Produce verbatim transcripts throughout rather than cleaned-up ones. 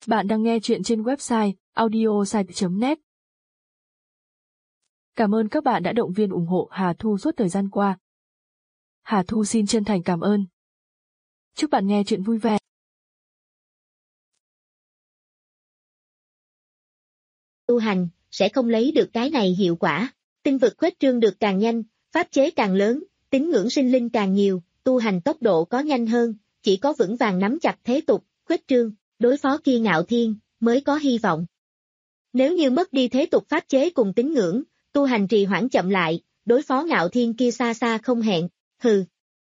Bạn đang nghe chuyện trên website audiosite chấm net. Cảm ơn các bạn đã động viên ủng hộ Hà Thu suốt thời gian qua. Hà Thu xin chân thành cảm ơn. Chúc bạn nghe chuyện vui vẻ. Tu hành, sẽ không lấy được cái này hiệu quả. Tinh vực khuếch trương được càng nhanh, pháp chế càng lớn, tín ngưỡng sinh linh càng nhiều, tu hành tốc độ có nhanh hơn, chỉ có vững vàng nắm chặt thế tục, khuếch trương, đối phó kia Ngạo Thiên, mới có hy vọng. Nếu như mất đi thế tục pháp chế cùng tín ngưỡng, tu hành trì hoãn chậm lại, đối phó Ngạo Thiên kia xa xa không hẹn, hừ.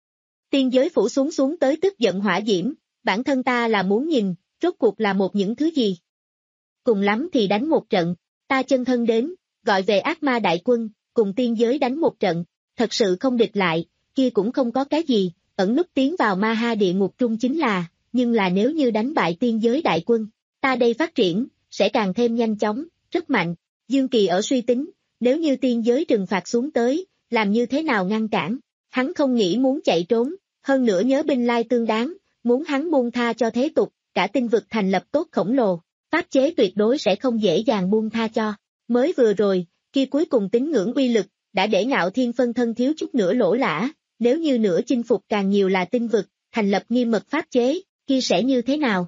Tiên giới phủ xuống xuống tới tức giận hỏa diễm, bản thân ta là muốn nhìn, rốt cuộc là một những thứ gì. Cùng lắm thì đánh một trận, ta chân thân đến, gọi về ác ma đại quân, cùng tiên giới đánh một trận, thật sự không địch lại, kia cũng không có cái gì, ẩn núp tiến vào ma ha địa ngục trung chính là, nhưng là nếu như đánh bại tiên giới đại quân, ta đây phát triển, sẽ càng thêm nhanh chóng, rất mạnh. Dương Kỳ ở suy tính, nếu như tiên giới trừng phạt xuống tới, làm như thế nào ngăn cản, hắn không nghĩ muốn chạy trốn, hơn nữa nhớ binh lai tương đáng, muốn hắn buông tha cho thế tục, cả tinh vực thành lập tốt khổng lồ, pháp chế tuyệt đối sẽ không dễ dàng buông tha cho. Mới vừa rồi, kia cuối cùng tín ngưỡng uy lực, đã để Ngạo Thiên phân thân thiếu chút nữa lỗ lã, nếu như nữa chinh phục càng nhiều là tinh vực, thành lập nghiêm mật pháp chế, kia sẽ như thế nào?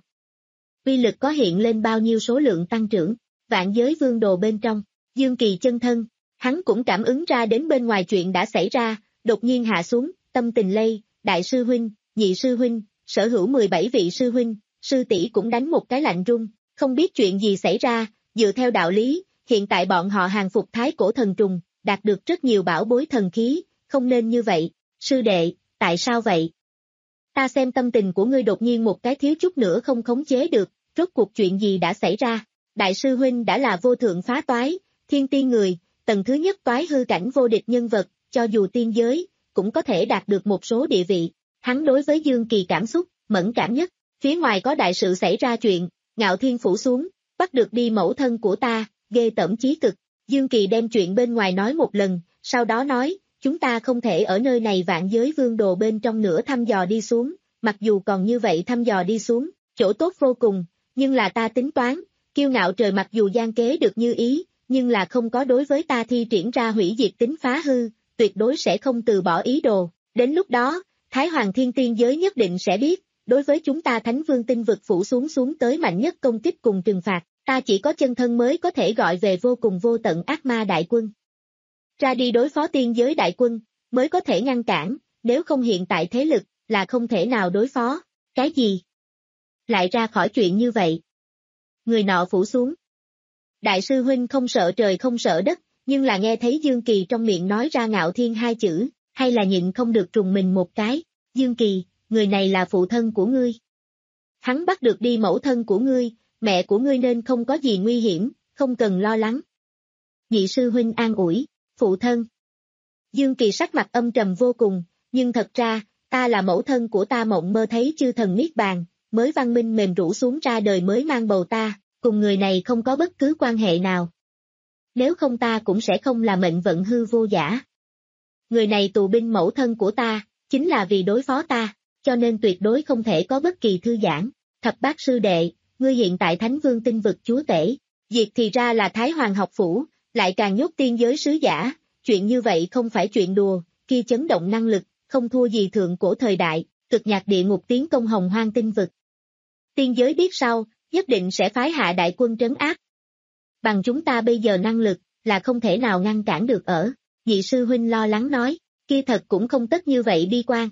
Uy lực có hiện lên bao nhiêu số lượng tăng trưởng, vạn giới vương đồ bên trong, Dương Kỳ chân thân, hắn cũng cảm ứng ra đến bên ngoài chuyện đã xảy ra, đột nhiên hạ xuống, tâm tình lây, đại sư huynh, nhị sư huynh, sở hữu mười bảy vị sư huynh, sư tỷ cũng đánh một cái lạnh run, không biết chuyện gì xảy ra, dựa theo đạo lý, hiện tại bọn họ hàng phục thái cổ thần trùng, đạt được rất nhiều bảo bối thần khí, không nên như vậy, sư đệ, tại sao vậy? Ta xem tâm tình của ngươi đột nhiên một cái thiếu chút nữa không khống chế được, rốt cuộc chuyện gì đã xảy ra? Đại sư huynh đã là vô thượng phá toái, thiên tiên người, tầng thứ nhất toái hư cảnh vô địch nhân vật, cho dù tiên giới, cũng có thể đạt được một số địa vị. Hắn đối với Dương Kỳ cảm xúc, mẫn cảm nhất, phía ngoài có đại sự xảy ra chuyện, Ngạo Thiên phủ xuống, bắt được đi mẫu thân của ta, ghê tởm chí cực. Dương Kỳ đem chuyện bên ngoài nói một lần, sau đó nói, chúng ta không thể ở nơi này vạn giới vương đồ bên trong nữa thăm dò đi xuống, mặc dù còn như vậy thăm dò đi xuống, chỗ tốt vô cùng, nhưng là ta tính toán, kiêu ngạo trời mặc dù gian kế được như ý, nhưng là không có đối với ta thi triển ra hủy diệt tính phá hư, tuyệt đối sẽ không từ bỏ ý đồ, đến lúc đó, Thái Hoàng Thiên Tiên giới nhất định sẽ biết, đối với chúng ta Thánh Vương tinh vực phủ xuống xuống tới mạnh nhất công kích cùng trừng phạt, ta chỉ có chân thân mới có thể gọi về vô cùng vô tận ác ma đại quân. Ra đi đối phó tiên giới đại quân, mới có thể ngăn cản, nếu không hiện tại thế lực, là không thể nào đối phó. Cái gì? Lại ra khỏi chuyện như vậy. Người nọ phủ xuống. Đại sư huynh không sợ trời không sợ đất, nhưng là nghe thấy Dương Kỳ trong miệng nói ra Ngạo Thiên hai chữ, hay là nhịn không được trùng mình một cái. Dương Kỳ, người này là phụ thân của ngươi. Hắn bắt được đi mẫu thân của ngươi, mẹ của ngươi nên không có gì nguy hiểm, không cần lo lắng. Nhị sư huynh an ủi, phụ thân. Dương Kỳ sắc mặt âm trầm vô cùng, nhưng thật ra, ta là mẫu thân của ta mộng mơ thấy chư thần niết bàn, mới văn minh mềm rũ xuống ra đời mới mang bầu ta, cùng người này không có bất cứ quan hệ nào. Nếu không ta cũng sẽ không là mệnh vận hư vô giả. Người này tù binh mẫu thân của ta, chính là vì đối phó ta, cho nên tuyệt đối không thể có bất kỳ thư giãn. Thập bát sư đệ, ngươi hiện tại Thánh Vương tinh vực chúa tể, diệt thì ra là Thái Hoàng học phủ, lại càng nhốt tiên giới sứ giả, chuyện như vậy không phải chuyện đùa, kia chấn động năng lực, không thua gì thượng cổ thời đại, cực nhạc địa ngục tiến công hồng hoang tinh vực. Tiên giới biết sau, nhất định sẽ phái hạ đại quân trấn áp. Bằng chúng ta bây giờ năng lực, là không thể nào ngăn cản được ở, nhị sư huynh lo lắng nói, kia thật cũng không tất như vậy bi quan.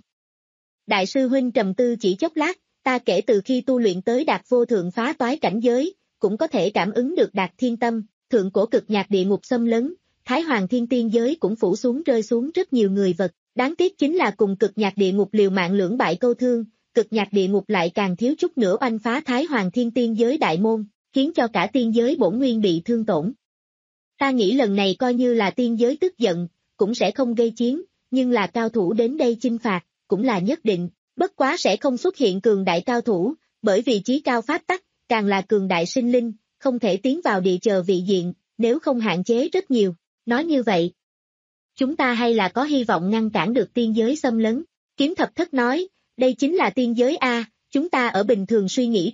Đại sư huynh trầm tư chỉ chốc lát, ta kể từ khi tu luyện tới đạt vô thượng phá toái cảnh giới, cũng có thể cảm ứng được đạt thiên tâm, thượng cổ cực nhạc địa ngục xâm lấn, Thái Hoàng Thiên Tiên giới cũng phủ xuống rơi xuống rất nhiều người vật, đáng tiếc chính là cùng cực nhạc địa ngục liều mạng lưỡng bại câu thương, cực nhạc địa ngục lại càng thiếu chút nữa oanh phá Thái Hoàng Thiên Tiên giới đại môn, khiến cho cả tiên giới bổn nguyên bị thương tổn. Ta nghĩ lần này coi như là tiên giới tức giận, cũng sẽ không gây chiến, nhưng là cao thủ đến đây chinh phạt, cũng là nhất định, bất quá sẽ không xuất hiện cường đại cao thủ, bởi vì chí cao pháp tắc, càng là cường đại sinh linh, không thể tiến vào địa chờ vị diện, nếu không hạn chế rất nhiều. Nói như vậy, chúng ta hay là có hy vọng ngăn cản được tiên giới xâm lấn. Kiếm Thập Thất nói, đây chính là tiên giới A, chúng ta ở bình thường suy nghĩ trung,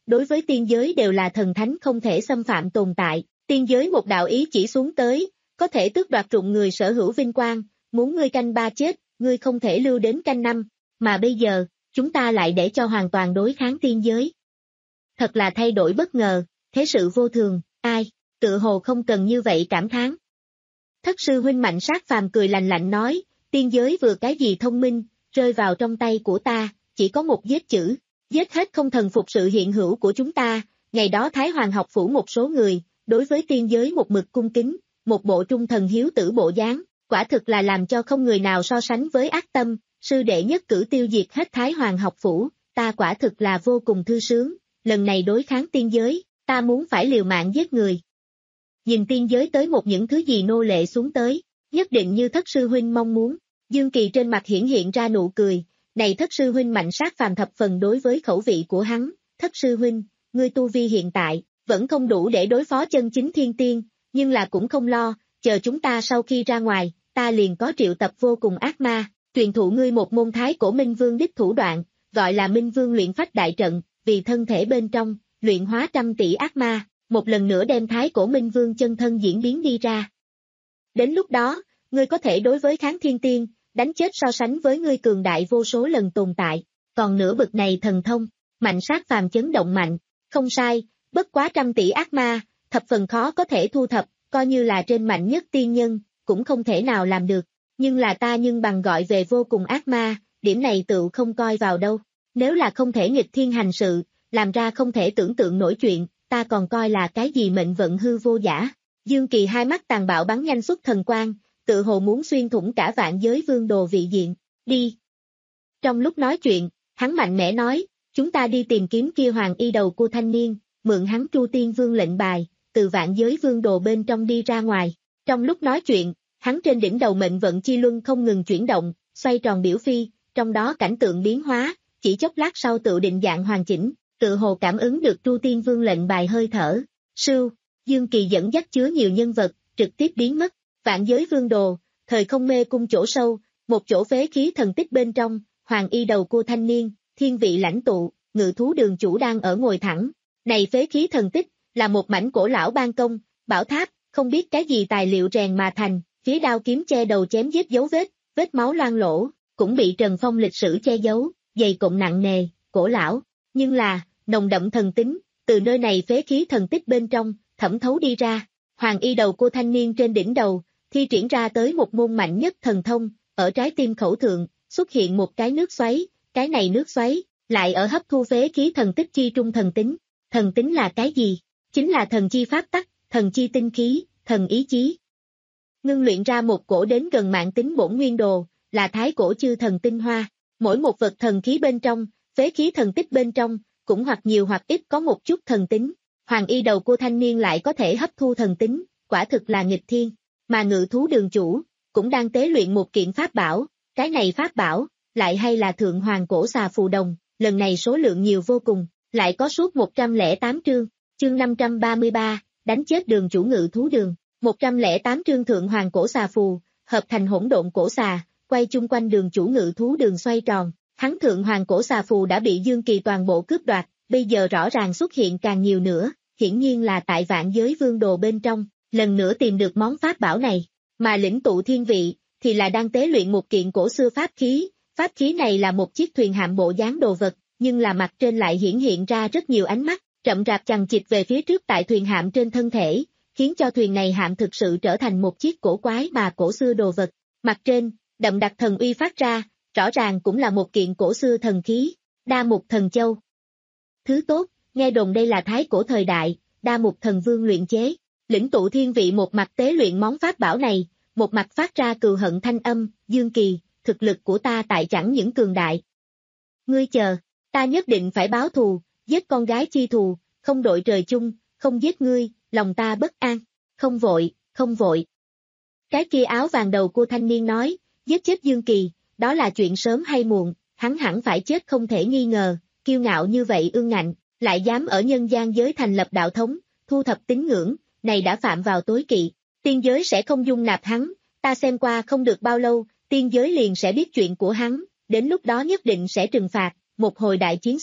đối với tiên giới đều là thần thánh không thể xâm phạm tồn tại, tiên giới một đạo ý chỉ xuống tới, có thể tước đoạt rụng người sở hữu vinh quang, muốn ngươi canh ba chết, ngươi không thể lưu đến canh năm, mà bây giờ, chúng ta lại để cho hoàn toàn đối kháng tiên giới. Thật là thay đổi bất ngờ, thế sự vô thường, ai, tự hồ không cần như vậy cảm thán. Thất sư huynh Mạnh Sát Phàm cười lạnh lạnh nói, tiên giới vừa cái gì thông minh, rơi vào trong tay của ta, chỉ có một giết chữ, giết hết không thần phục sự hiện hữu của chúng ta, ngày đó Thái Hoàng học phủ một số người, đối với tiên giới một mực cung kính, một bộ trung thần hiếu tử bộ dáng, quả thực là làm cho không người nào so sánh với ác tâm, sư đệ nhất cử tiêu diệt hết Thái Hoàng học phủ, ta quả thực là vô cùng thư sướng, lần này đối kháng tiên giới, ta muốn phải liều mạng giết người. Nhìn tiên giới tới một những thứ gì nô lệ xuống tới, nhất định như thất sư huynh mong muốn, Dương Kỳ trên mặt hiển hiện ra nụ cười, này thất sư huynh Mạnh Sát Phàm thập phần đối với khẩu vị của hắn, thất sư huynh, ngươi tu vi hiện tại, vẫn không đủ để đối phó chân chính thiên tiên, nhưng là cũng không lo, chờ chúng ta sau khi ra ngoài, ta liền có triệu tập vô cùng ác ma, truyền thụ ngươi một môn thái cổ Minh Vương đích thủ đoạn, gọi là Minh Vương luyện phách đại trận, vì thân thể bên trong, luyện hóa trăm tỷ ác ma, một lần nữa đem thái cổ Minh Vương chân thân diễn biến đi ra. Đến lúc đó, ngươi có thể đối với kháng thiên tiên, đánh chết so sánh với ngươi cường đại vô số lần tồn tại, còn nửa bực này thần thông, Mạnh Sát Phàm chấn động mạnh, không sai, bất quá trăm tỷ ác ma, thập phần khó có thể thu thập, coi như là trên mạnh nhất tiên nhân, cũng không thể nào làm được, nhưng là ta nhưng bằng gọi về vô cùng ác ma, điểm này tự không coi vào đâu, nếu là không thể nghịch thiên hành sự, làm ra không thể tưởng tượng nổi chuyện, ta còn coi là cái gì mệnh vận hư vô giả. Dương Kỳ hai mắt tàn bạo bắn nhanh xuất thần quang, tự hồ muốn xuyên thủng cả vạn giới vương đồ vị diện, đi. Trong lúc nói chuyện, hắn mạnh mẽ nói, chúng ta đi tìm kiếm kia hoàng y đầu của thanh niên, mượn hắn Tru Tiên Vương lệnh bài, từ vạn giới vương đồ bên trong đi ra ngoài. Trong lúc nói chuyện, hắn trên đỉnh đầu mệnh vận chi luân không ngừng chuyển động, xoay tròn biểu phi, trong đó cảnh tượng biến hóa, chỉ chốc lát sau tự định dạng hoàn chỉnh, tự hồ cảm ứng được Tru Tiên Vương lệnh bài hơi thở. Sưu, Dương Kỳ dẫn dắt chứa nhiều nhân vật, trực tiếp biến mất, vạn giới vương đồ, thời không mê cung chỗ sâu, một chỗ phế khí thần tích bên trong, hoàng y đầu cua thanh niên, thiên vị lãnh tụ, ngự thú đường chủ đang ở ngồi thẳng. Này phế khí thần tích, là một mảnh cổ lão ban công, bảo tháp, không biết cái gì tài liệu rèn mà thành, phía đao kiếm che đầu chém giết dấu vết, vết máu loang lỗ, cũng bị Trần Phong lịch sử che giấu, dày cộm nặng nề, cổ lão, nhưng là, nồng đậm thần tính, từ nơi này phế khí thần tích bên trong, thẩm thấu đi ra, hoàng y đầu cô thanh niên trên đỉnh đầu, thi triển ra tới một môn mạnh nhất thần thông, ở trái tim khẩu thượng, xuất hiện một cái nước xoáy, cái này nước xoáy, lại ở hấp thu phế khí thần tích chi trung thần tính, thần tính là cái gì? Chính là thần chi pháp tắc, thần chi tinh khí, thần ý chí. Ngưng luyện ra một cổ đến gần mạng tính bổn nguyên đồ, là thái cổ chư thần tinh hoa, mỗi một vật thần khí bên trong, phế khí thần tích bên trong, cũng hoặc nhiều hoặc ít có một chút thần tính, hoàng y đầu cô thanh niên lại có thể hấp thu thần tính, quả thực là nghịch thiên, mà ngự thú đường chủ, cũng đang tế luyện một kiện pháp bảo, cái này pháp bảo, lại hay là thượng hoàng cổ xà phù đồng, lần này số lượng nhiều vô cùng, lại có suốt một trăm lẻ tám chương, chương năm trăm ba mươi ba, đánh chết đường chủ ngự thú đường, một trăm lẻ tám chương thượng hoàng cổ xà phù, hợp thành hỗn độn cổ xà, quay chung quanh đường chủ ngự thú đường xoay tròn, hắn thượng hoàng cổ xà phù đã bị Dương Kỳ toàn bộ cướp đoạt, bây giờ rõ ràng xuất hiện càng nhiều nữa, hiển nhiên là tại vạn giới vương đồ bên trong, lần nữa tìm được món pháp bảo này, mà lĩnh tụ thiên vị, thì là đang tế luyện một kiện cổ xưa pháp khí, pháp khí này là một chiếc thuyền hạm bộ dáng đồ vật, nhưng là mặt trên lại hiển hiện ra rất nhiều ánh mắt, chậm rạp chằng chịt về phía trước tại thuyền hạm trên thân thể, khiến cho thuyền này hạm thực sự trở thành một chiếc cổ quái mà cổ xưa đồ vật, mặt trên, đậm đặc thần uy phát ra, rõ ràng cũng là một kiện cổ xưa thần khí, đa mục thần châu. Thứ tốt, nghe đồn đây là thái cổ thời đại, đa mục thần vương luyện chế, lĩnh tụ thiên vị một mặt tế luyện món pháp bảo này, một mặt phát ra cừu hận thanh âm, Dương Kỳ, thực lực của ta tại chẳng những cường đại. Ngươi chờ, ta nhất định phải báo thù, giết con gái chi thù, không đội trời chung, không giết ngươi, lòng ta bất an, không vội, không vội. Cái kia áo vàng đầu cô thanh niên nói, giết chết Dương Kỳ, đó là chuyện sớm hay muộn, hắn hẳn phải chết không thể nghi ngờ, kiêu ngạo như vậy ương ngạnh, lại dám ở nhân gian giới thành lập đạo thống, thu thập tín ngưỡng, này đã phạm vào tối kỵ, tiên giới sẽ không dung nạp hắn, ta xem qua không được bao lâu, tiên giới liền sẽ biết chuyện của hắn, đến lúc đó nhất định sẽ trừng phạt, một hồi đại chiến xuống,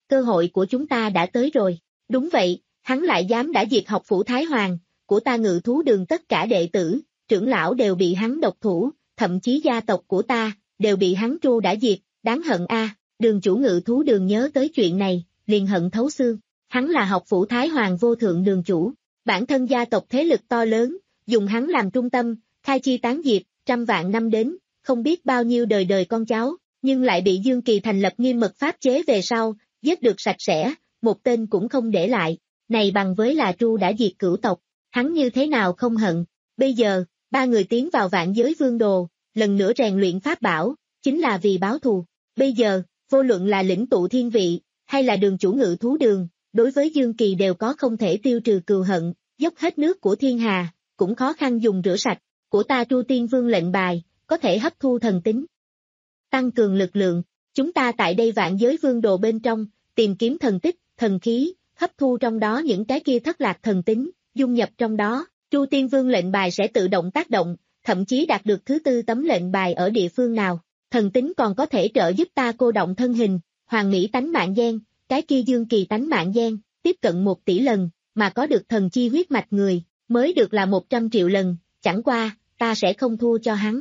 cơ hội của chúng ta đã tới rồi. Đúng vậy, hắn lại dám đã diệt học phủ Thái Hoàng, của ta Ngự Thú Đường tất cả đệ tử, trưởng lão đều bị hắn độc thủ, thậm chí gia tộc của ta, đều bị hắn tru đã diệt, đáng hận a. Đường chủ Ngự Thú Đường nhớ tới chuyện này, liền hận thấu xương, hắn là học phủ Thái Hoàng vô thượng đường chủ, bản thân gia tộc thế lực to lớn, dùng hắn làm trung tâm, khai chi tán diệt, trăm vạn năm đến, không biết bao nhiêu đời đời con cháu, nhưng lại bị Dương Kỳ thành lập nghiêm mật pháp chế về sau, giết được sạch sẽ, một tên cũng không để lại, này bằng với là tru đã diệt cửu tộc, hắn như thế nào không hận. Bây giờ, ba người tiến vào vạn giới vương đồ, lần nữa rèn luyện pháp bảo, chính là vì báo thù. Bây giờ, vô luận là lĩnh tụ thiên vị, hay là đường chủ Ngự Thú Đường, đối với Dương Kỳ đều có không thể tiêu trừ cừu hận, dốc hết nước của thiên hà, cũng khó khăn dùng rửa sạch, của ta Tru Tiên Vương lệnh bài, có thể hấp thu thần tính, tăng cường lực lượng, chúng ta tại đây vạn giới vương đồ bên trong, tìm kiếm thần tích, thần khí, hấp thu trong đó những cái kia thất lạc thần tính, dung nhập trong đó, Tru Tiên Vương lệnh bài sẽ tự động tác động, thậm chí đạt được thứ tư tấm lệnh bài ở địa phương nào, thần tính còn có thể trợ giúp ta cô động thân hình, hoàng mỹ tánh mạng gen, cái kia Dương Kỳ tánh mạng gen, tiếp cận một tỷ lần, mà có được thần chi huyết mạch người, mới được là một trăm triệu lần, chẳng qua, ta sẽ không thua cho hắn.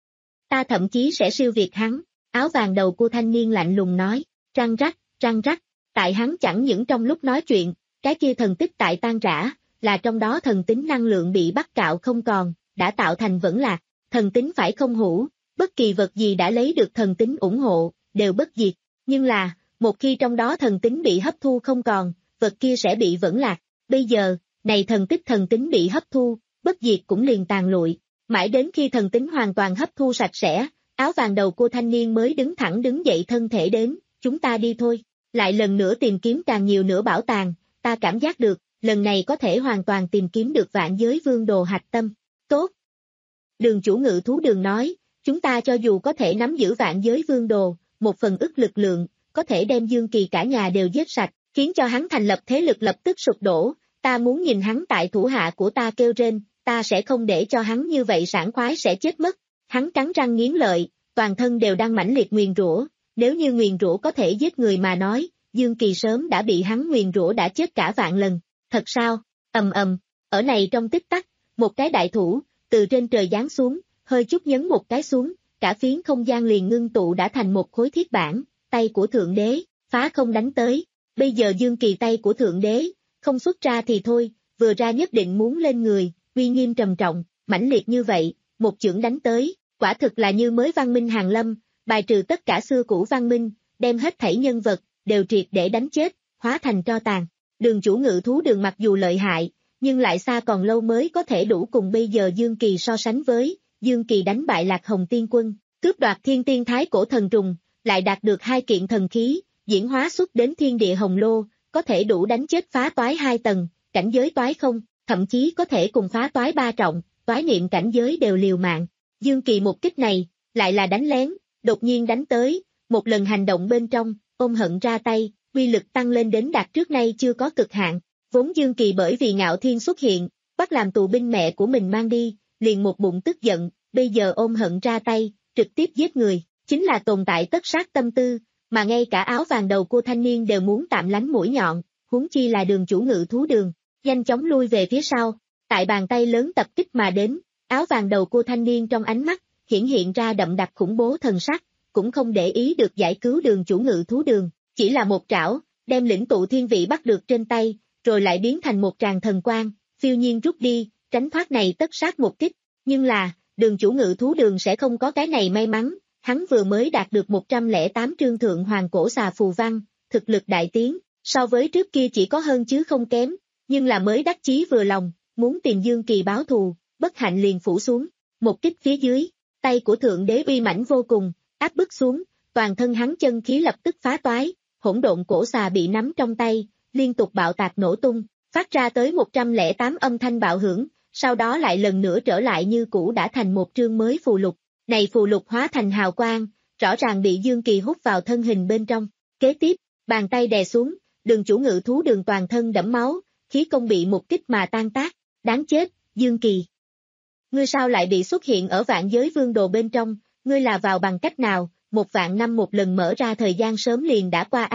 Ta thậm chí sẽ siêu việt hắn, áo vàng đầu cô thanh niên lạnh lùng nói, răng rắc, răng rắc, tại hắn chẳng những trong lúc nói chuyện, cái kia thần tích tại tan rã, là trong đó thần tính năng lượng bị bắt cạo không còn, đã tạo thành vẫn lạc, thần tính phải không hủ, bất kỳ vật gì đã lấy được thần tính ủng hộ, đều bất diệt, nhưng là, một khi trong đó thần tính bị hấp thu không còn, vật kia sẽ bị vẫn lạc, bây giờ, này thần tích thần tính bị hấp thu, bất diệt cũng liền tàn lụi, mãi đến khi thần tính hoàn toàn hấp thu sạch sẽ, áo vàng đầu cô thanh niên mới đứng thẳng đứng dậy thân thể đến, chúng ta đi thôi, lại lần nữa tìm kiếm càng nhiều nữa bảo tàng, ta cảm giác được, lần này có thể hoàn toàn tìm kiếm được vạn giới vương đồ hạch tâm, tốt. Đường chủ Ngự Thú Đường nói, chúng ta cho dù có thể nắm giữ vạn giới vương đồ, một phần ức lực lượng, có thể đem Dương Kỳ cả nhà đều giết sạch, khiến cho hắn thành lập thế lực lập tức sụp đổ, ta muốn nhìn hắn tại thủ hạ của ta kêu rên, ta sẽ không để cho hắn như vậy sảng khoái sẽ chết mất. Hắn cắn răng nghiến lợi, toàn thân đều đang mãnh liệt nguyền rủa, nếu như nguyền rủa có thể giết người mà nói, Dương Kỳ sớm đã bị hắn nguyền rủa đã chết cả vạn lần. Thật sao? Ầm ầm, ở này trong tích tắc, một cái đại thủ từ trên trời giáng xuống, hơi chút nhấn một cái xuống, cả phiến không gian liền ngưng tụ đã thành một khối thiết bản, tay của thượng đế, phá không đánh tới. Bây giờ Dương Kỳ tay của thượng đế, không xuất ra thì thôi, vừa ra nhất định muốn lên người, uy nghiêm trầm trọng, mãnh liệt như vậy, một chưởng đánh tới, quả thực là như mới văn minh hàng lâm, bài trừ tất cả xưa cũ văn minh, đem hết thảy nhân vật, đều triệt để đánh chết, hóa thành tro tàn. Đường chủ Ngự Thú Đường mặc dù lợi hại, nhưng lại xa còn lâu mới có thể đủ cùng bây giờ Dương Kỳ so sánh với, Dương Kỳ đánh bại Lạc Hồng Tiên Quân, cướp đoạt thiên tiên thái cổ thần trùng, lại đạt được hai kiện thần khí, diễn hóa xuất đến thiên địa hồng lô, có thể đủ đánh chết phá toái hai tầng, cảnh giới toái không, thậm chí có thể cùng phá toái ba trọng, toái niệm cảnh giới đều liều mạng. Dương Kỳ một kích này, lại là đánh lén, đột nhiên đánh tới, một lần hành động bên trong, ôm hận ra tay, uy lực tăng lên đến đạt trước nay chưa có cực hạn. Vốn Dương Kỳ bởi vì Ngạo Thiên xuất hiện, bắt làm tù binh mẹ của mình mang đi, liền một bụng tức giận, bây giờ ôm hận ra tay, trực tiếp giết người, chính là tồn tại tất sát tâm tư, mà ngay cả áo vàng đầu cô thanh niên đều muốn tạm lánh mũi nhọn, huống chi là đường chủ Ngự Thú Đường, nhanh chóng lui về phía sau, tại bàn tay lớn tập kích mà đến, áo vàng đầu cô thanh niên trong ánh mắt, hiển hiện ra đậm đặc khủng bố thần sắc, cũng không để ý được giải cứu đường chủ Ngự Thú Đường, chỉ là một trảo, đem lĩnh tụ thiên vị bắt được trên tay, rồi lại biến thành một tràng thần quang, phiêu nhiên rút đi, tránh thoát này tất sát một kích, nhưng là, đường chủ Ngự Thú Đường sẽ không có cái này may mắn, hắn vừa mới đạt được một trăm lẻ tám trương thượng hoàng cổ xà phù văn, thực lực đại tiến, so với trước kia chỉ có hơn chứ không kém, nhưng là mới đắc chí vừa lòng, muốn tìm Dương Kỳ báo thù, bất hạnh liền phủ xuống, một kích phía dưới, tay của thượng đế uy mãnh vô cùng, áp bức xuống, toàn thân hắn chân khí lập tức phá toái, hỗn độn cổ xà bị nắm trong tay, liên tục bạo tạc nổ tung, phát ra tới một trăm lẻ tám âm thanh bạo hưởng, sau đó lại lần nữa trở lại như cũ đã thành một trương mới phù lục, này phù lục hóa thành hào quang, rõ ràng bị Dương Kỳ hút vào thân hình bên trong, kế tiếp, bàn tay đè xuống, đường chủ Ngự Thú Đường toàn thân đẫm máu, khí công bị một kích mà tan tác, đáng chết, Dương Kỳ. Ngươi sao lại bị xuất hiện ở vạn giới vương đồ bên trong, ngươi là vào bằng cách nào, một vạn năm một lần mở ra thời gian sớm liền đã qua a.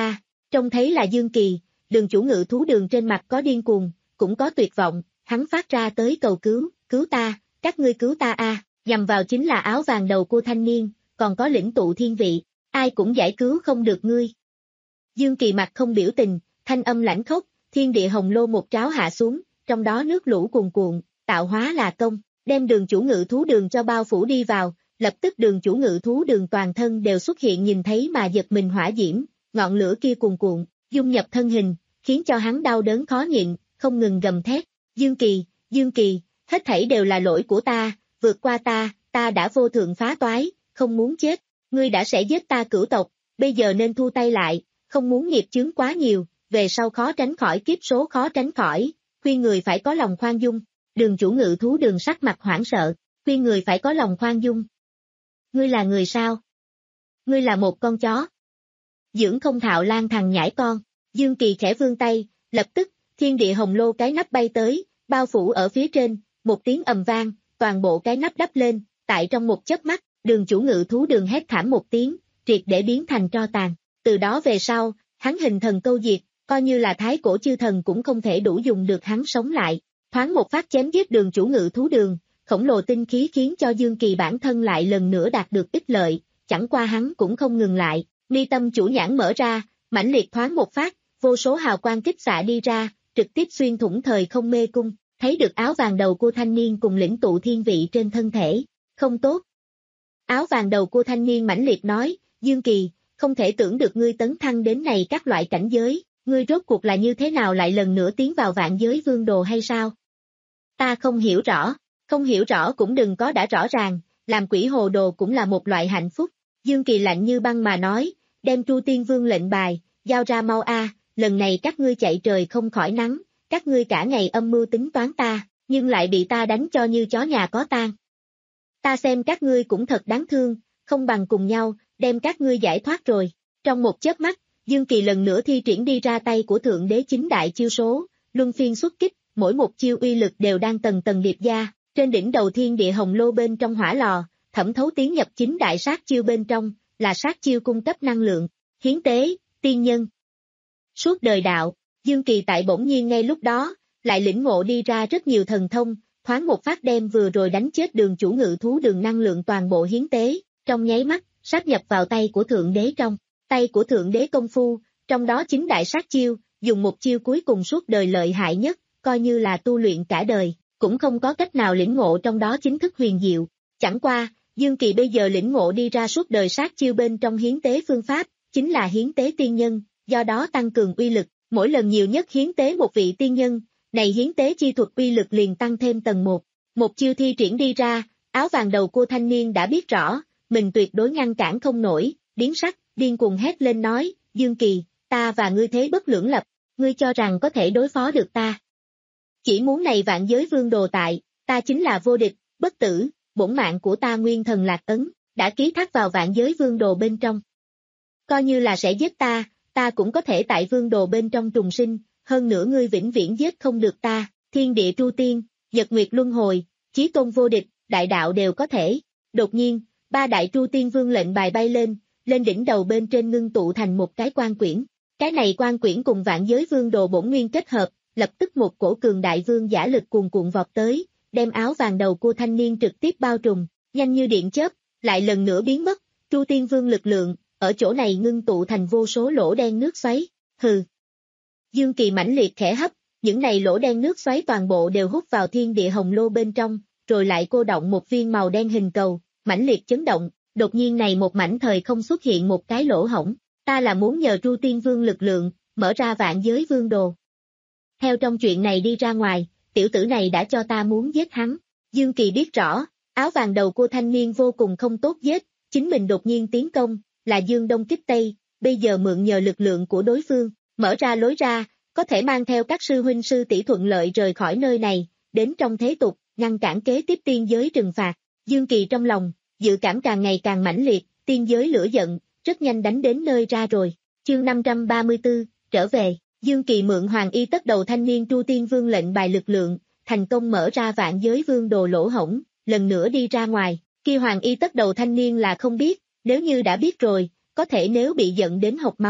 Trông thấy là Dương Kỳ, Đường chủ ngự thú đường trên mặt có điên cuồng, cũng có tuyệt vọng, hắn phát ra tới cầu cứu, cứu ta, các ngươi cứu ta a, nhằm vào chính là áo vàng đầu cô thanh niên, còn có lĩnh tụ thiên vị, ai cũng giải cứu không được ngươi. Dương Kỳ mặt không biểu tình, thanh âm lãnh khốc, thiên địa hồng lô một tráo hạ xuống, trong đó nước lũ cuồn cuộn, tạo hóa là công, đem đường chủ ngự thú đường cho bao phủ đi vào, lập tức đường chủ ngự thú đường toàn thân đều xuất hiện nhìn thấy mà giật mình hỏa diễm, ngọn lửa kia cuồn cuộn, dung nhập thân hình, khiến cho hắn đau đớn khó nhịn, không ngừng gầm thét, Dương Kỳ, Dương Kỳ, hết thảy đều là lỗi của ta, vượt qua ta, ta đã vô thượng phá toái, không muốn chết, ngươi đã sẽ giết ta cửu tộc, bây giờ nên thu tay lại, không muốn nghiệp chướng quá nhiều, về sau khó tránh khỏi kiếp số khó tránh khỏi, khuyên người phải có lòng khoan dung, đường chủ ngự thú đường sắc mặt hoảng sợ, khuyên người phải có lòng khoan dung. Ngươi là người sao? Ngươi là một con chó. Dưỡng không thạo lang thằng nhãi con, Dương Kỳ khẽ vươn tay, lập tức, thiên địa hồng lô cái nắp bay tới, bao phủ ở phía trên, một tiếng ầm vang, toàn bộ cái nắp đắp lên, tại trong một chớp mắt, đường chủ ngự thú đường hét thảm một tiếng, triệt để biến thành tro tàn, từ đó về sau, hắn hình thần câu diệt, coi như là thái cổ chư thần cũng không thể đủ dùng được hắn sống lại, thoáng một phát chém giết đường chủ ngự thú đường, khổng lồ tinh khí khiến cho Dương Kỳ bản thân lại lần nữa đạt được ích lợi, chẳng qua hắn cũng không ngừng lại, mi tâm chủ nhãn mở ra, mãnh liệt thoáng một phát, vô số hào quang kích xạ đi ra, trực tiếp xuyên thủng thời không mê cung, thấy được áo vàng đầu của thanh niên cùng lĩnh tụ thiên vị trên thân thể, không tốt. Áo vàng đầu của thanh niên mãnh liệt nói, Dương Kỳ, không thể tưởng được ngươi tấn thăng đến này các loại cảnh giới, ngươi rốt cuộc là như thế nào lại lần nữa tiến vào vạn giới vương đồ hay sao? Ta không hiểu rõ, không hiểu rõ cũng đừng có đã rõ ràng, làm quỷ hồ đồ cũng là một loại hạnh phúc. Dương Kỳ lạnh như băng mà nói, đem Tru Tiên Vương lệnh bài, giao ra mau a, lần này các ngươi chạy trời không khỏi nắng, các ngươi cả ngày âm mưu tính toán ta, nhưng lại bị ta đánh cho như chó nhà có tang. Ta xem các ngươi cũng thật đáng thương, không bằng cùng nhau, đem các ngươi giải thoát rồi. Trong một chớp mắt, Dương Kỳ lần nữa thi triển đi ra tay của Thượng Đế chính đại chiêu số, luân phiên xuất kích, mỗi một chiêu uy lực đều đang tầng tầng điệp gia, trên đỉnh đầu thiên địa hồng lô bên trong hỏa lò, thẩm thấu tiến nhập chính đại sát chiêu bên trong, là sát chiêu cung cấp năng lượng, hiến tế, tiên nhân. Suốt đời đạo, Dương Kỳ tại bỗng nhiên ngay lúc đó, lại lĩnh ngộ đi ra rất nhiều thần thông, thoáng một phát đem vừa rồi đánh chết đường chủ ngự thú đường năng lượng toàn bộ hiến tế, trong nháy mắt, sáp nhập vào tay của Thượng Đế trong, tay của Thượng Đế công phu, trong đó chính đại sát chiêu, dùng một chiêu cuối cùng suốt đời lợi hại nhất, coi như là tu luyện cả đời, cũng không có cách nào lĩnh ngộ trong đó chính thức huyền diệu. Chẳng qua, Dương Kỳ bây giờ lĩnh ngộ đi ra suốt đời sát chiêu bên trong hiến tế phương pháp, chính là hiến tế tiên nhân, do đó tăng cường uy lực, mỗi lần nhiều nhất hiến tế một vị tiên nhân, này hiến tế chi thuật uy lực liền tăng thêm tầng một. Một chiêu thi triển đi ra, áo vàng đầu cô thanh niên đã biết rõ, mình tuyệt đối ngăn cản không nổi, biến sắc, điên cuồng hét lên nói, Dương Kỳ, ta và ngươi thế bất lưỡng lập, ngươi cho rằng có thể đối phó được ta. Chỉ muốn này vạn giới vương đồ tại, ta chính là vô địch, bất tử, bổn mạng của ta nguyên thần lạc ấn, đã ký thác vào vạn giới vương đồ bên trong. Coi như là sẽ giết ta, ta cũng có thể tại vương đồ bên trong trùng sinh, hơn nữa ngươi vĩnh viễn giết không được ta, thiên địa tru tiên, nhật nguyệt luân hồi, chí tôn vô địch, đại đạo đều có thể. Đột nhiên, ba đại tru tiên vương lệnh bài bay lên, lên đỉnh đầu bên trên ngưng tụ thành một cái quan quyển. Cái này quan quyển cùng vạn giới vương đồ bổn nguyên kết hợp, lập tức một cổ cường đại vương giả lực cuồn cuộn vọt tới, đem áo vàng đầu của thanh niên trực tiếp bao trùm, nhanh như điện chớp, lại lần nữa biến mất, tru tiên vương lực lượng, ở chỗ này ngưng tụ thành vô số lỗ đen nước xoáy, hừ. Dương Kỳ mãnh liệt khẽ hấp, những này lỗ đen nước xoáy toàn bộ đều hút vào thiên địa hồng lô bên trong, rồi lại cô động một viên màu đen hình cầu, mãnh liệt chấn động, đột nhiên này một mảnh thời không xuất hiện một cái lỗ hổng, ta là muốn nhờ tru tiên vương lực lượng, mở ra vạn giới vương đồ. Theo trong chuyện này đi ra ngoài, tiểu tử này đã cho ta muốn giết hắn, Dương Kỳ biết rõ, áo vàng đầu cô thanh niên vô cùng không tốt giết, chính mình đột nhiên tiến công, là Dương Đông kích Tây, bây giờ mượn nhờ lực lượng của đối phương, mở ra lối ra, có thể mang theo các sư huynh sư tỷ thuận lợi rời khỏi nơi này, đến trong thế tục, ngăn cản kế tiếp tiên giới trừng phạt. Dương Kỳ trong lòng, dự cảm càng ngày càng mãnh liệt, tiên giới lửa giận, rất nhanh đánh đến nơi ra rồi. Chương năm trăm ba mươi tư, trở về, Dương Kỳ mượn hoàng y tất đầu thanh niên tru tiên vương lệnh bài lực lượng, thành công mở ra vạn giới vương đồ lỗ hổng, lần nữa đi ra ngoài, kia hoàng y tất đầu thanh niên là không biết, nếu như đã biết rồi, có thể nếu bị giận đến hộc máu.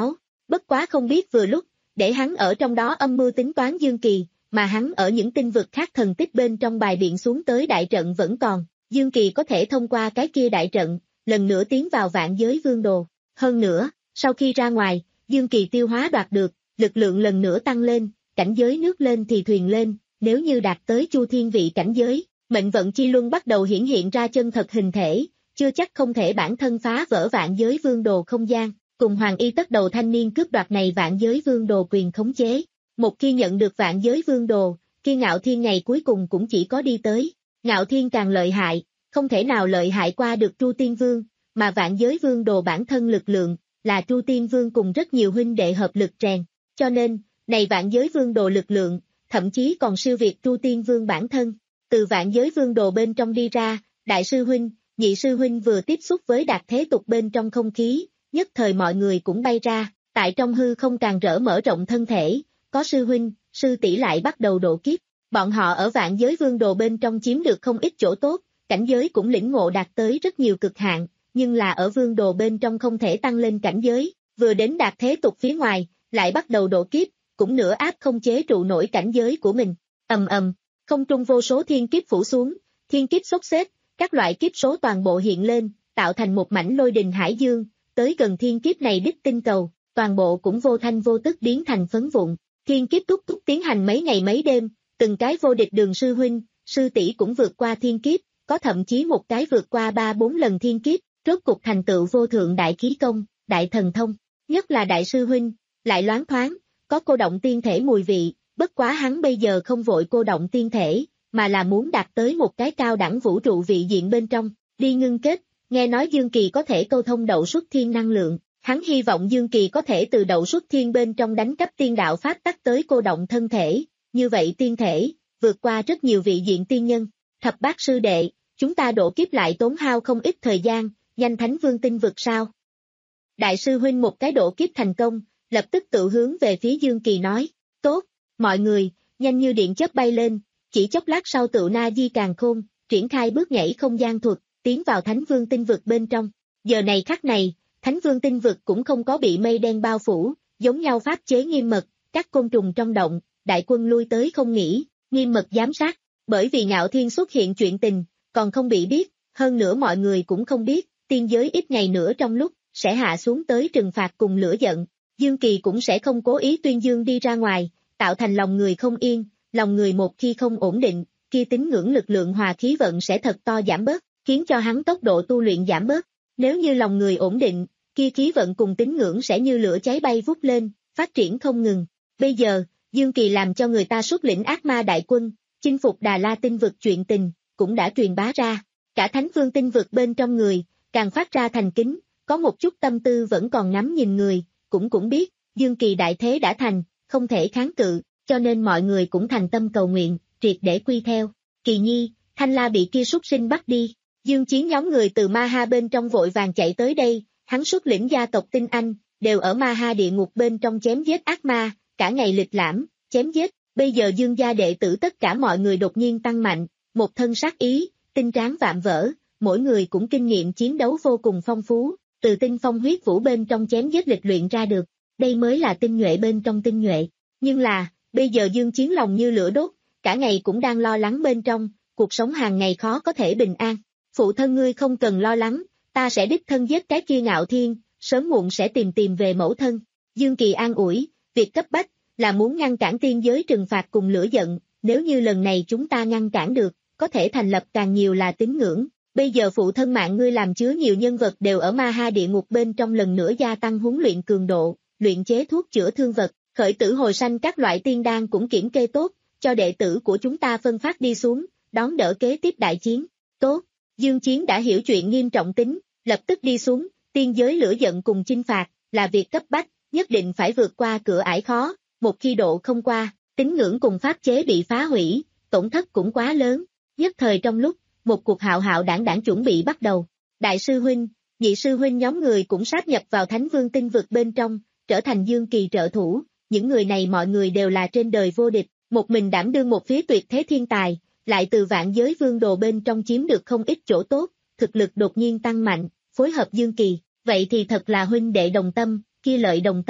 bất quá không biết vừa lúc, để hắn ở trong đó âm mưu tính toán Dương Kỳ, mà hắn ở những tinh vực khác thần tích bên trong bài biện xuống tới đại trận vẫn còn, Dương Kỳ có thể thông qua cái kia đại trận, lần nữa tiến vào vạn giới vương đồ. Hơn nữa, sau khi ra ngoài, Dương Kỳ tiêu hóa đoạt được, lực lượng lần nữa tăng lên, cảnh giới nước lên thì thuyền lên, nếu như đạt tới chu thiên vị cảnh giới, mệnh vận chi luân bắt đầu hiển hiện ra chân thật hình thể, chưa chắc không thể bản thân phá vỡ vạn giới vương đồ không gian, cùng Hoàng Y Tất Đầu thanh niên cướp đoạt này vạn giới vương đồ quyền khống chế. Một khi nhận được vạn giới vương đồ, khi Ngạo Thiên ngày cuối cùng cũng chỉ có đi tới. Ngạo Thiên càng lợi hại, không thể nào lợi hại qua được Tru Tiên Vương, mà vạn giới vương đồ bản thân lực lượng, là Tru Tiên Vương cùng rất nhiều huynh đệ hợp lực rèn, cho nên, này vạn giới vương đồ lực lượng, thậm chí còn siêu việt Tru Tiên Vương bản thân. Từ vạn giới vương đồ bên trong đi ra, đại sư huynh, nhị sư huynh vừa tiếp xúc với đạt thế tục bên trong không khí, nhất thời mọi người cũng bay ra, tại trong hư không càng rỡ mở rộng thân thể, có sư huynh, sư tỷ lại bắt đầu độ kiếp. Bọn họ ở vạn giới vương đồ bên trong chiếm được không ít chỗ tốt, cảnh giới cũng lĩnh ngộ đạt tới rất nhiều cực hạn, nhưng là ở vương đồ bên trong không thể tăng lên cảnh giới, vừa đến đạt thế tục phía ngoài, lại bắt đầu độ kiếp, cũng nửa áp không chế trụ nổi cảnh giới của mình. Ầm ầm, không trung vô số thiên kiếp phủ xuống, thiên kiếp xốc xếp, các loại kiếp số toàn bộ hiện lên, tạo thành một mảnh lôi đình hải dương, tới gần thiên kiếp này đích tinh cầu, toàn bộ cũng vô thanh vô tức biến thành phấn vụn. Thiên kiếp túc túc tiến hành mấy ngày mấy đêm, từng cái vô địch đường sư huynh, sư tỷ cũng vượt qua thiên kiếp, có thậm chí một cái vượt qua ba bốn lần thiên kiếp, rốt cục thành tựu vô thượng đại khí công, đại thần thông, nhất là đại sư huynh, lại loáng thoáng, có cô động tiên thể mùi vị, bất quá hắn bây giờ không vội cô động tiên thể, mà là muốn đạt tới một cái cao đẳng vũ trụ vị diện bên trong, đi ngưng kết, nghe nói Dương Kỳ có thể câu thông đậu xuất thiên năng lượng. Hắn hy vọng Dương Kỳ có thể từ đậu xuất thiên bên trong đánh cắp tiên đạo pháp tắc tới cô động thân thể, như vậy tiên thể, vượt qua rất nhiều vị diện tiên nhân. Thập bát sư đệ, chúng ta độ kiếp lại tốn hao không ít thời gian, nhanh thánh vương tinh vực sao? Đại sư huynh một cái độ kiếp thành công, lập tức tự hướng về phía Dương Kỳ nói, tốt, mọi người, nhanh như điện chớp bay lên, chỉ chốc lát sau tự na di càn khôn, triển khai bước nhảy không gian thuật, tiến vào thánh vương tinh vực bên trong. Giờ này khắc này, Thánh Vương tinh vực cũng không có bị mây đen bao phủ, giống nhau pháp chế nghiêm mật, các côn trùng trong động, đại quân lui tới không nghỉ, nghiêm mật giám sát, bởi vì Ngạo Thiên xuất hiện chuyện tình, còn không bị biết, hơn nữa mọi người cũng không biết, tiên giới ít ngày nữa trong lúc, sẽ hạ xuống tới trừng phạt cùng lửa giận, Dương Kỳ cũng sẽ không cố ý tuyên dương đi ra ngoài, tạo thành lòng người không yên, lòng người một khi không ổn định, kia tín ngưỡng lực lượng hòa khí vận sẽ thật to giảm bớt, khiến cho hắn tốc độ tu luyện giảm bớt. Nếu như lòng người ổn định, kia khí vận cùng tín ngưỡng sẽ như lửa cháy bay vút lên, phát triển không ngừng. Bây giờ, Dương Kỳ làm cho người ta xuất lĩnh ác ma đại quân, chinh phục Đà La tinh vực chuyện tình, cũng đã truyền bá ra. Cả Thánh Vương tinh vực bên trong người, càng phát ra thành kính, có một chút tâm tư vẫn còn ngắm nhìn người, cũng cũng biết, Dương Kỳ đại thế đã thành, không thể kháng cự, cho nên mọi người cũng thành tâm cầu nguyện, triệt để quy theo. Kỳ Nhi, Thanh La bị kia súc sinh bắt đi. Dương Chiến nhóm người từ Ma Ha bên trong vội vàng chạy tới đây, hắn xuất lĩnh gia tộc Tinh Anh, đều ở Ma Ha địa ngục bên trong chém giết ác ma, cả ngày lịch lãm, chém giết, bây giờ Dương gia đệ tử tất cả mọi người đột nhiên tăng mạnh, một thân sát ý, tinh tráng vạm vỡ, mỗi người cũng kinh nghiệm chiến đấu vô cùng phong phú, từ tinh phong huyết vũ bên trong chém giết lịch luyện ra được, đây mới là tinh nhuệ bên trong tinh nhuệ, nhưng là, bây giờ Dương Chiến lòng như lửa đốt, cả ngày cũng đang lo lắng bên trong, cuộc sống hàng ngày khó có thể bình an. Phụ thân ngươi không cần lo lắng, ta sẽ đích thân giết cái kia Ngạo Thiên, sớm muộn sẽ tìm tìm về mẫu thân. Dương Kỳ an ủi, việc cấp bách, là muốn ngăn cản tiên giới trừng phạt cùng lửa giận, nếu như lần này chúng ta ngăn cản được, có thể thành lập càng nhiều là tín ngưỡng. Bây giờ phụ thân mạng ngươi làm chứa nhiều nhân vật đều ở Ma Ha địa ngục bên trong lần nữa gia tăng huấn luyện cường độ, luyện chế thuốc chữa thương vật, khởi tử hồi sanh các loại tiên đan cũng kiểm kê tốt, cho đệ tử của chúng ta phân phát đi xuống, đón đỡ kế tiếp đại chiến. Tốt. Dương Chiến đã hiểu chuyện nghiêm trọng tính, lập tức đi xuống, tiên giới lửa giận cùng chinh phạt, là việc cấp bách, nhất định phải vượt qua cửa ải khó, một khi độ không qua, tín ngưỡng cùng pháp chế bị phá hủy, tổn thất cũng quá lớn, nhất thời trong lúc, một cuộc hạo hạo đảng đảng chuẩn bị bắt đầu, đại sư huynh, nhị sư huynh nhóm người cũng sáp nhập vào Thánh Vương tinh vực bên trong, trở thành Dương Kỳ trợ thủ, những người này mọi người đều là trên đời vô địch, một mình đảm đương một phía tuyệt thế thiên tài, lại từ vạn giới vương đồ bên trong chiếm được không ít chỗ tốt, thực lực đột nhiên tăng mạnh, phối hợp Dương Kỳ, vậy thì thật là huynh đệ đồng tâm, kia lợi đồng tâm.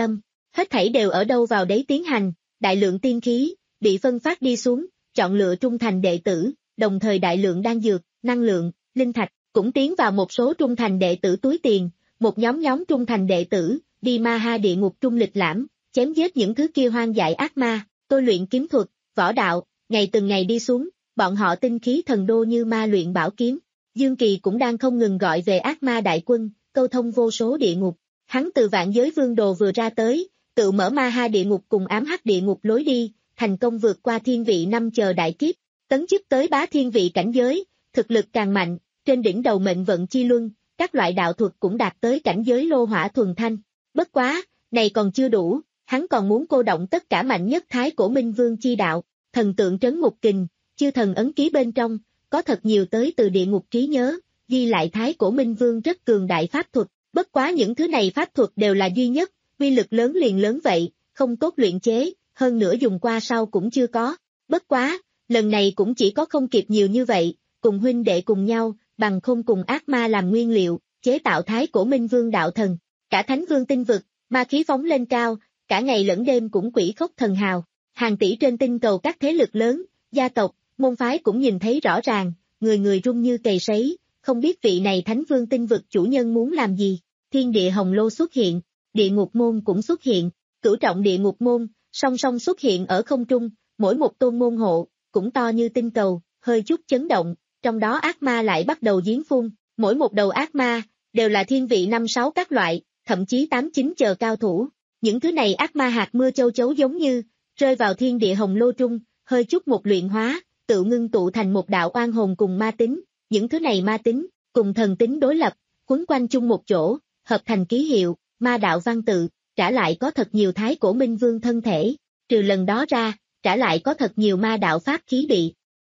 Hết thảy đều ở đâu vào đấy tiến hành, đại lượng tiên khí, bị phân phát đi xuống, chọn lựa trung thành đệ tử, đồng thời đại lượng đan dược, năng lượng, linh thạch, cũng tiến vào một số trung thành đệ tử túi tiền, một nhóm nhóm trung thành đệ tử, đi ma ha địa ngục trung lịch lãm, chém giết những thứ kia hoang dại ác ma, tôi luyện kiếm thuật, võ đạo, ngày từng ngày đi xuống, bọn họ tinh khí thần đô như ma luyện bảo kiếm. Dương Kỳ cũng đang không ngừng gọi về ác ma đại quân, câu thông vô số địa ngục. Hắn từ vạn giới vương đồ vừa ra tới, tự mở ma ha địa ngục cùng ám hắc địa ngục lối đi, thành công vượt qua thiên vị năm chờ đại kiếp, tấn chức tới bá thiên vị cảnh giới, thực lực càng mạnh, trên đỉnh đầu mệnh vận chi luân, các loại đạo thuật cũng đạt tới cảnh giới lô hỏa thuần thanh. Bất quá, này còn chưa đủ, hắn còn muốn cô động tất cả mạnh nhất thái cổ minh vương chi đạo, thần tượng trấn ngục kình, chư thần ấn ký bên trong, có thật nhiều tới từ địa ngục trí nhớ, ghi lại thái cổ minh vương rất cường đại pháp thuật, bất quá những thứ này pháp thuật đều là duy nhất, uy lực lớn liền lớn vậy, không tốt luyện chế, hơn nữa dùng qua sau cũng chưa có, bất quá, lần này cũng chỉ có không kịp nhiều như vậy, cùng huynh đệ cùng nhau, bằng không cùng ác ma làm nguyên liệu, chế tạo thái cổ minh vương đạo thần, cả thánh vương tinh vực, ma khí phóng lên cao, cả ngày lẫn đêm cũng quỷ khốc thần hào, hàng tỷ trên tinh cầu các thế lực lớn, gia tộc, môn phái cũng nhìn thấy rõ ràng, người người run như cầy sấy, không biết vị này thánh vương tinh vực chủ nhân muốn làm gì, thiên địa hồng lô xuất hiện, địa ngục môn cũng xuất hiện, cửu trọng địa ngục môn, song song xuất hiện ở không trung, mỗi một tôn môn hộ, cũng to như tinh cầu, hơi chút chấn động, trong đó ác ma lại bắt đầu giếng phun, mỗi một đầu ác ma, đều là thiên vị năm sáu các loại, thậm chí tám chín chờ cao thủ, những thứ này ác ma hạt mưa châu chấu giống như, rơi vào thiên địa hồng lô trung, hơi chút một luyện hóa, tự ngưng tụ thành một đạo oan hồn cùng ma tính, những thứ này ma tính, cùng thần tính đối lập, quấn quanh chung một chỗ, hợp thành ký hiệu, ma đạo văn tự, trả lại có thật nhiều thái cổ minh vương thân thể, trừ lần đó ra, trả lại có thật nhiều ma đạo pháp khí bị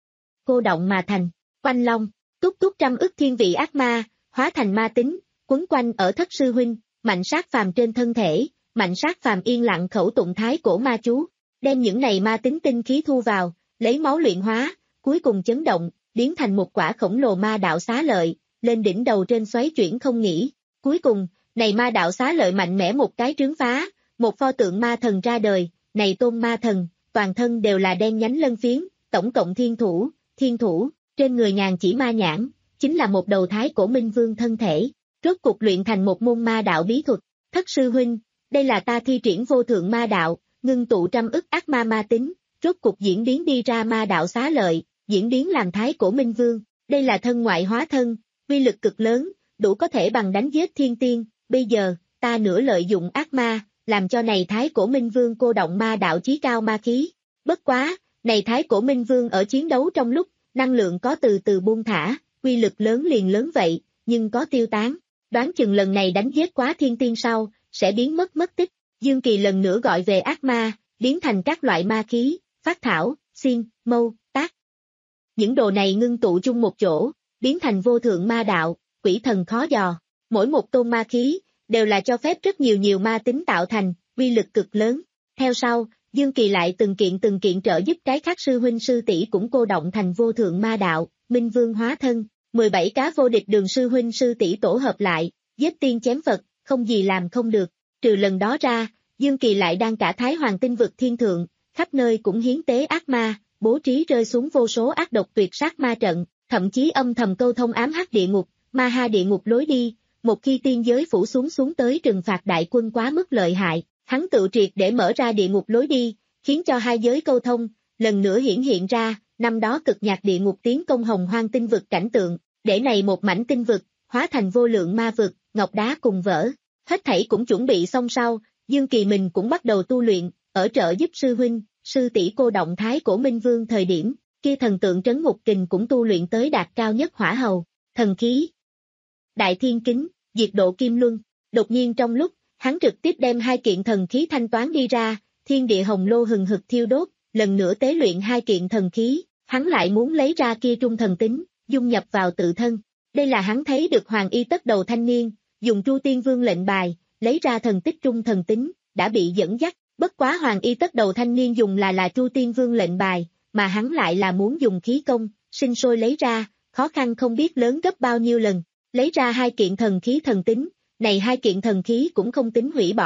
cô động mà thành, quanh long, túc túc trăm ức thiên vị ác ma, hóa thành ma tính, quấn quanh ở thất sư huynh, mạnh sát phàm trên thân thể, mạnh sát phàm yên lặng khẩu tụng thái cổ ma chú, đem những này ma tính tinh khí thu vào, lấy máu luyện hóa, cuối cùng chấn động, biến thành một quả khổng lồ ma đạo xá lợi, lên đỉnh đầu trên xoáy chuyển không nghỉ, cuối cùng, này ma đạo xá lợi mạnh mẽ một cái trướng phá, một pho tượng ma thần ra đời, này tôn ma thần, toàn thân đều là đen nhánh lân phiến, tổng cộng thiên thủ, thiên thủ, trên người ngàn chỉ ma nhãn, chính là một đầu thái cổ minh vương thân thể, rốt cục luyện thành một môn ma đạo bí thuật, thất sư huynh, đây là ta thi triển vô thượng ma đạo, ngưng tụ trăm ức ác ma ma tính, rốt cục diễn biến đi ra ma đạo xá lợi, diễn biến làm thái cổ minh vương, đây là thân ngoại hóa thân, uy lực cực lớn, đủ có thể bằng đánh giết thiên tiên, bây giờ, ta nửa lợi dụng ác ma, làm cho này thái cổ minh vương cô động ma đạo chí cao ma khí, bất quá, này thái cổ minh vương ở chiến đấu trong lúc, năng lượng có từ từ buông thả, uy lực lớn liền lớn vậy, nhưng có tiêu tán, đoán chừng lần này đánh giết quá thiên tiên sau, sẽ biến mất mất tích, Dương Kỳ lần nữa gọi về ác ma, biến thành các loại ma khí, phát thảo, xiên, mâu, tác. Những đồ này ngưng tụ chung một chỗ, biến thành vô thượng ma đạo, quỷ thần khó dò, mỗi một tôn ma khí, đều là cho phép rất nhiều nhiều ma tính tạo thành, uy lực cực lớn. Theo sau, Dương Kỳ lại từng kiện từng kiện trợ giúp cái khác sư huynh sư tỷ cũng cô động thành vô thượng ma đạo, minh vương hóa thân, mười bảy cá vô địch đường sư huynh sư tỷ tổ hợp lại, giết tiên chém Phật, không gì làm không được, trừ lần đó ra, Dương Kỳ lại đang cả Thái Hoàng tinh vực thiên thượng, khắp nơi cũng hiến tế ác ma, bố trí rơi xuống vô số ác độc tuyệt sát ma trận, thậm chí âm thầm câu thông ám hắc địa ngục, ma ha địa ngục lối đi, một khi tiên giới phủ xuống xuống tới trừng phạt đại quân quá mức lợi hại, hắn tự triệt để mở ra địa ngục lối đi, khiến cho hai giới câu thông, lần nữa hiển hiện ra, năm đó cực nhạc địa ngục tiến công hồng hoang tinh vực cảnh tượng, để này một mảnh tinh vực, hóa thành vô lượng ma vực, ngọc đá cùng vỡ, hết thảy cũng chuẩn bị xong sau, Dương Kỳ mình cũng bắt đầu tu luyện, ở trợ giúp sư huynh, sư tỷ cô động thái cổ minh vương thời điểm, kia thần tượng trấn ngục kình cũng tu luyện tới đạt cao nhất hỏa hầu, thần khí, đại thiên kính, diệt độ kim luân, đột nhiên trong lúc, hắn trực tiếp đem hai kiện thần khí thanh toán đi ra, thiên địa hồng lô hừng hực thiêu đốt, lần nữa tế luyện hai kiện thần khí, hắn lại muốn lấy ra kia trung thần tính, dung nhập vào tự thân, đây là hắn thấy được hoàng y tất đầu thanh niên, dùng Chu Tiên Vương lệnh bài, lấy ra thần tích trung thần tính, đã bị dẫn dắt, bất quá hoàng y tất đầu thanh niên dùng là là Chu Tiên Vương lệnh bài, mà hắn lại là muốn dùng khí công, sinh sôi lấy ra, khó khăn không biết lớn gấp bao nhiêu lần, lấy ra hai kiện thần khí thần tính, này hai kiện thần khí cũng không tính hủy bỏ,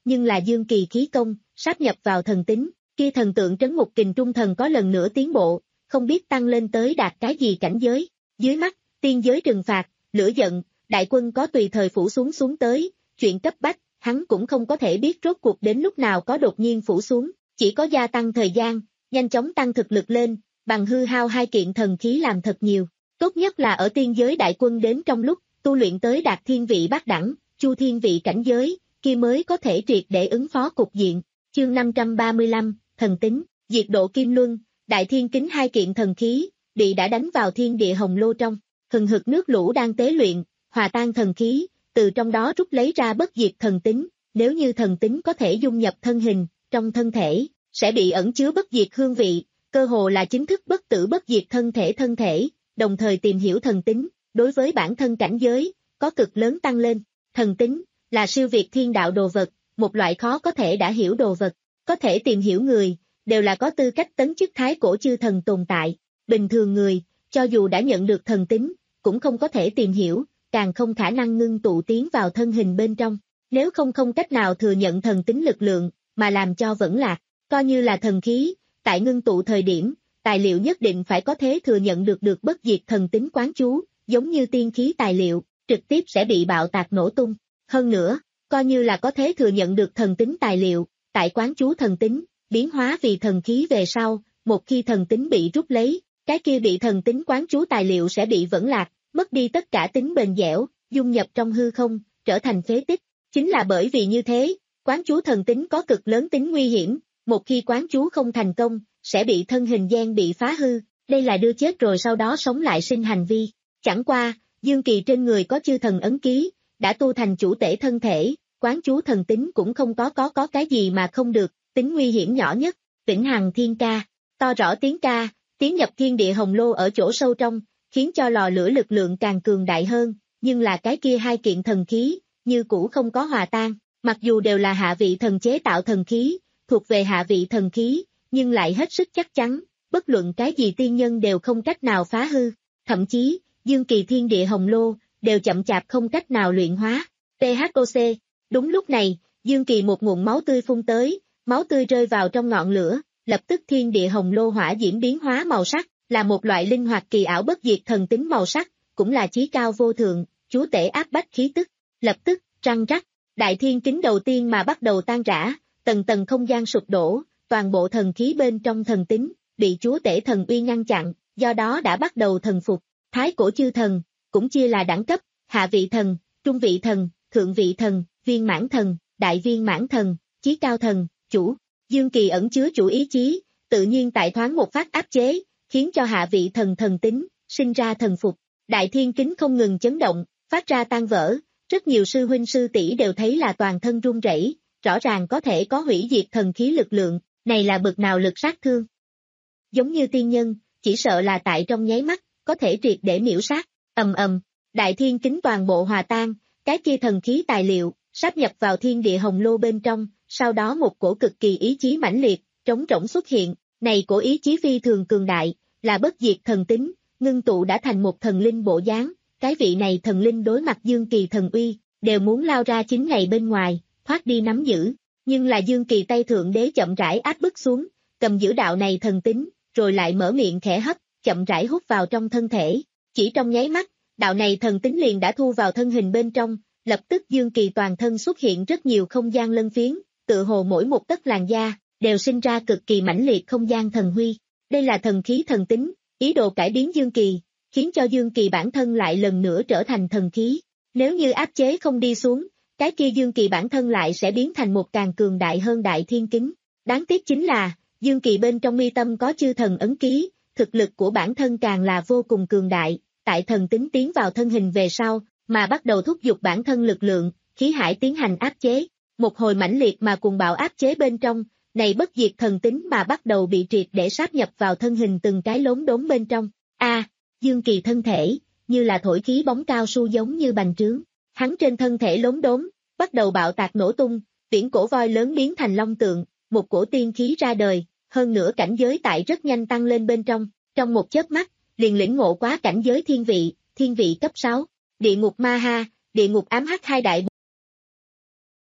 nhưng là Dương Kỳ khí công, sáp nhập vào thần tính, kia thần tượng trấn ngục kình trung thần có lần nữa tiến bộ, không biết tăng lên tới đạt cái gì cảnh giới. Dưới mắt, tiên giới trừng phạt, lửa giận, đại quân có tùy thời phủ xuống xuống tới, chuyện cấp bách, hắn cũng không có thể biết rốt cuộc đến lúc nào có đột nhiên phủ xuống, chỉ có gia tăng thời gian, nhanh chóng tăng thực lực lên, bằng hư hao hai kiện thần khí làm thật nhiều. Tốt nhất là ở tiên giới đại quân đến trong lúc, tu luyện tới đạt thiên vị bát đẳng, chu thiên vị cảnh giới, kia mới có thể triệt để ứng phó cục diện. Chương năm trăm ba mươi lăm, thần tính, diệt độ kim luân, đại thiên kính hai kiện thần khí, bị đã đánh vào thiên địa hồng lô trong, hừng hực nước lũ đang tế luyện, hòa tan thần khí, từ trong đó rút lấy ra bất diệt thần tính, nếu như thần tính có thể dung nhập thân hình, trong thân thể, sẽ bị ẩn chứa bất diệt hương vị, cơ hồ là chính thức bất tử bất diệt thân thể thân thể, đồng thời tìm hiểu thần tính, đối với bản thân cảnh giới, có cực lớn tăng lên. Thần tính, là siêu việt thiên đạo đồ vật, một loại khó có thể đã hiểu đồ vật, có thể tìm hiểu người, đều là có tư cách tấn chức thái cổ chư thần tồn tại. Bình thường người, cho dù đã nhận được thần tính, cũng không có thể tìm hiểu, càng không khả năng ngưng tụ tiến vào thân hình bên trong. Nếu không không cách nào thừa nhận thần tính lực lượng, mà làm cho vẫn lạc, coi như là thần khí, tại ngưng tụ thời điểm, tài liệu nhất định phải có thế thừa nhận được được bất diệt thần tính quán chú, giống như tiên khí tài liệu, trực tiếp sẽ bị bạo tạc nổ tung. Hơn nữa, coi như là có thế thừa nhận được thần tính tài liệu, tại quán chú thần tính, biến hóa vì thần khí về sau, một khi thần tính bị rút lấy, cái kia bị thần tính quán chú tài liệu sẽ bị vẫn lạc, mất đi tất cả tính bền dẻo, dung nhập trong hư không, trở thành phế tích. Chính là bởi vì như thế, quán chú thần tính có cực lớn tính nguy hiểm, một khi quán chú không thành công, sẽ bị thân hình gen bị phá hư, đây là đưa chết rồi sau đó sống lại sinh hành vi. Chẳng qua, Dương Kỳ trên người có chư thần ấn ký, đã tu thành chủ tể thân thể, quán chú thần tính cũng không có có có cái gì mà không được, tính nguy hiểm nhỏ nhất, vĩnh hằng thiên ca, to rõ tiếng ca, tiến nhập thiên địa hồng lô ở chỗ sâu trong, khiến cho lò lửa lực lượng càng cường đại hơn, nhưng là cái kia hai kiện thần khí, như cũ không có hòa tan, mặc dù đều là hạ vị thần chế tạo thần khí, thuộc về hạ vị thần khí, nhưng lại hết sức chắc chắn, bất luận cái gì tiên nhân đều không cách nào phá hư, thậm chí, Dương Kỳ thiên địa hồng lô, đều chậm chạp không cách nào luyện hóa. tê hát ô xê, đúng lúc này, Dương Kỳ một nguồn máu tươi phun tới, máu tươi rơi vào trong ngọn lửa, lập tức thiên địa hồng lô hỏa diễm biến hóa màu sắc, là một loại linh hoạt kỳ ảo bất diệt thần tính màu sắc, cũng là chí cao vô thượng, chúa tể áp bách khí tức, lập tức, răng rắc, đại thiên kính đầu tiên mà bắt đầu tan rã, tầng tầng không gian sụp đổ, toàn bộ thần khí bên trong thần tính, bị chúa tể thần uy ngăn chặn, do đó đã bắt đầu thần phục. Thái cổ chư thần, cũng chia là đẳng cấp, hạ vị thần, trung vị thần, thượng vị thần, viên mãn thần, đại viên mãn thần, chí cao thần, chủ. Dương Kỳ ẩn chứa chủ ý chí, tự nhiên tại thoáng một phát áp chế, khiến cho hạ vị thần thần tính, sinh ra thần phục. Đại thiên kính không ngừng chấn động, phát ra tan vỡ, rất nhiều sư huynh sư tỷ đều thấy là toàn thân run rẩy, rõ ràng có thể có hủy diệt thần khí lực lượng, này là bực nào lực sát thương. Giống như tiên nhân, chỉ sợ là tại trong nháy mắt, có thể triệt để miễu sát, ầm ầm, đại thiên kính toàn bộ hòa tan, cái kia thần khí tài liệu, sáp nhập vào thiên địa hồng lô bên trong, sau đó một cổ cực kỳ ý chí mãnh liệt, trống rỗng xuất hiện, này cổ ý chí phi thường cường đại, là bất diệt thần tính, ngưng tụ đã thành một thần linh bộ dáng, cái vị này thần linh đối mặt Dương Kỳ thần uy, đều muốn lao ra chín ngày bên ngoài, thoát đi nắm giữ, nhưng là Dương Kỳ tay thượng đế chậm rãi áp bức xuống, cầm giữ đạo này thần tính, rồi lại mở miệng khẽ hấp, chậm rãi hút vào trong thân thể, chỉ trong nháy mắt, đạo này thần tính liền đã thu vào thân hình bên trong, lập tức Dương Kỳ toàn thân xuất hiện rất nhiều không gian lân phiến, tự hồ mỗi một tấc làn da, đều sinh ra cực kỳ mãnh liệt không gian thần huy, đây là thần khí thần tính, ý đồ cải biến Dương Kỳ, khiến cho Dương Kỳ bản thân lại lần nữa trở thành thần khí, nếu như áp chế không đi xuống, cái kia Dương Kỳ bản thân lại sẽ biến thành một càng cường đại hơn đại thiên kính, đáng tiếc chính là, Dương Kỳ bên trong mi tâm có chư thần ấn ký, thực lực của bản thân càng là vô cùng cường đại, tại thần tính tiến vào thân hình về sau, mà bắt đầu thúc giục bản thân lực lượng, khí hải tiến hành áp chế, một hồi mãnh liệt mà cuồng bạo áp chế bên trong, này bất diệt thần tính mà bắt đầu bị triệt để sáp nhập vào thân hình từng cái lốm đốm bên trong. A, Dương Kỳ thân thể, như là thổi khí bóng cao su giống như bành trướng, hắn trên thân thể lốm đốm, bắt đầu bạo tạc nổ tung, viễn cổ voi lớn biến thành long tượng, một cổ tiên khí ra đời, hơn nữa cảnh giới tại rất nhanh tăng lên bên trong, trong một chớp mắt, liền lĩnh ngộ quá cảnh giới thiên vị, thiên vị cấp sáu, địa ngục ma ha, địa ngục ám hắc hai đại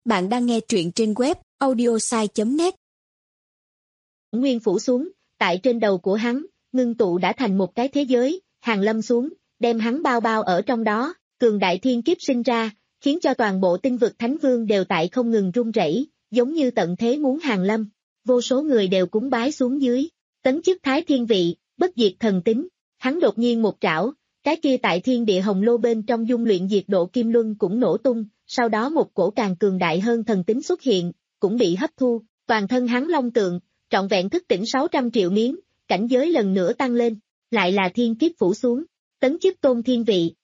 Bạn đang nghe truyện trên web audiosai chấm net. Nguyên phủ xuống, tại trên đầu của hắn, ngưng tụ đã thành một cái thế giới, hàng lâm xuống, đem hắn bao bao ở trong đó, cường đại thiên kiếp sinh ra, khiến cho toàn bộ tinh vực thánh vương đều tại không ngừng run rẩy, giống như tận thế muốn hàng lâm. Vô số người đều cúng bái xuống dưới, tấn chức thái thiên vị, bất diệt thần tính, hắn đột nhiên một trảo, cái kia tại thiên địa hồng lô bên trong dung luyện diệt độ kim luân cũng nổ tung, sau đó một cổ càng cường đại hơn thần tính xuất hiện, cũng bị hấp thu, toàn thân hắn long tượng, trọn vẹn thức tỉnh sáu trăm triệu miếng, cảnh giới lần nữa tăng lên, lại là thiên kiếp phủ xuống, tấn chức tôn thiên vị.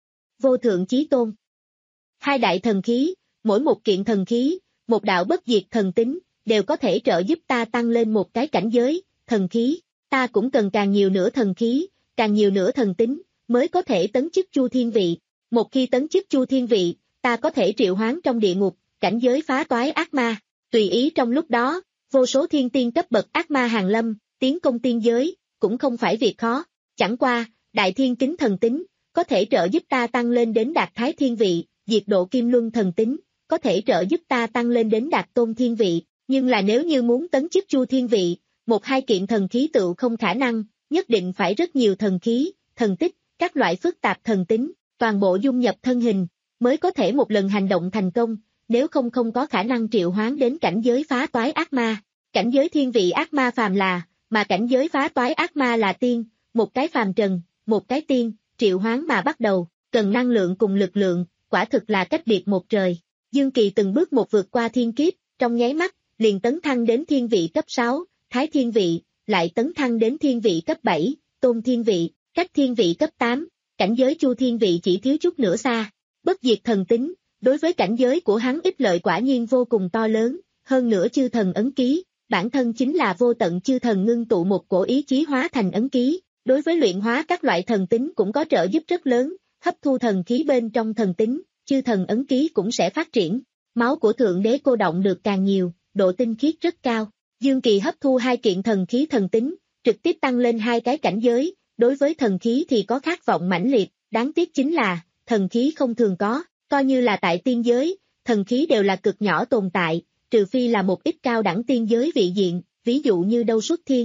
Vô thượng chí tôn. Hai đại thần khí, mỗi một kiện thần khí, một đạo bất diệt thần tính, đều có thể trợ giúp ta tăng lên một cái cảnh giới, thần khí, ta cũng cần càng nhiều nữa thần khí, càng nhiều nữa thần tính, mới có thể tấn chức chu thiên vị. Một khi tấn chức chu thiên vị, ta có thể triệu hoán trong địa ngục, cảnh giới phá toái ác ma, tùy ý trong lúc đó, vô số thiên tiên cấp bậc ác ma hàng lâm, tiến công tiên giới, cũng không phải việc khó, chẳng qua, đại thiên kính thần tính, có thể trợ giúp ta tăng lên đến đạt thái thiên vị, diệt độ kim luân thần tính, có thể trợ giúp ta tăng lên đến đạt tôn thiên vị, nhưng là nếu như muốn tấn chức chu thiên vị, một hai kiện thần khí tựu không khả năng, nhất định phải rất nhiều thần khí, thần tích, các loại phức tạp thần tính, toàn bộ dung nhập thân hình, mới có thể một lần hành động thành công, nếu không không có khả năng triệu hoán đến cảnh giới phá toái ác ma. Cảnh giới thiên vị ác ma phàm là, mà cảnh giới phá toái ác ma là tiên, một cái phàm trần, một cái tiên, triệu hoán mà bắt đầu, cần năng lượng cùng lực lượng, quả thực là cách biệt một trời. Dương Kỳ từng bước một vượt qua thiên kiếp, trong nháy mắt, liền tấn thăng đến thiên vị cấp sáu, thái thiên vị, lại tấn thăng đến thiên vị cấp bảy, tôn thiên vị, cách thiên vị cấp tám, cảnh giới chu thiên vị chỉ thiếu chút nữa xa. Bất diệt thần tính, đối với cảnh giới của hắn ích lợi quả nhiên vô cùng to lớn, hơn nữa chư thần ấn ký, bản thân chính là vô tận chư thần ngưng tụ một cổ ý chí hóa thành ấn ký, đối với luyện hóa các loại thần tính cũng có trợ giúp rất lớn, hấp thu thần khí bên trong thần tính, chư thần ấn ký cũng sẽ phát triển. Máu của Thượng Đế cô động được càng nhiều, độ tinh khiết rất cao. Dương Kỳ hấp thu hai kiện thần khí thần tính, trực tiếp tăng lên hai cái cảnh giới, đối với thần khí thì có khát vọng mãnh liệt, đáng tiếc chính là, thần khí không thường có, coi như là tại tiên giới, thần khí đều là cực nhỏ tồn tại, trừ phi là một ít cao đẳng tiên giới vị diện, ví dụ như Đâu Xuất Thiên,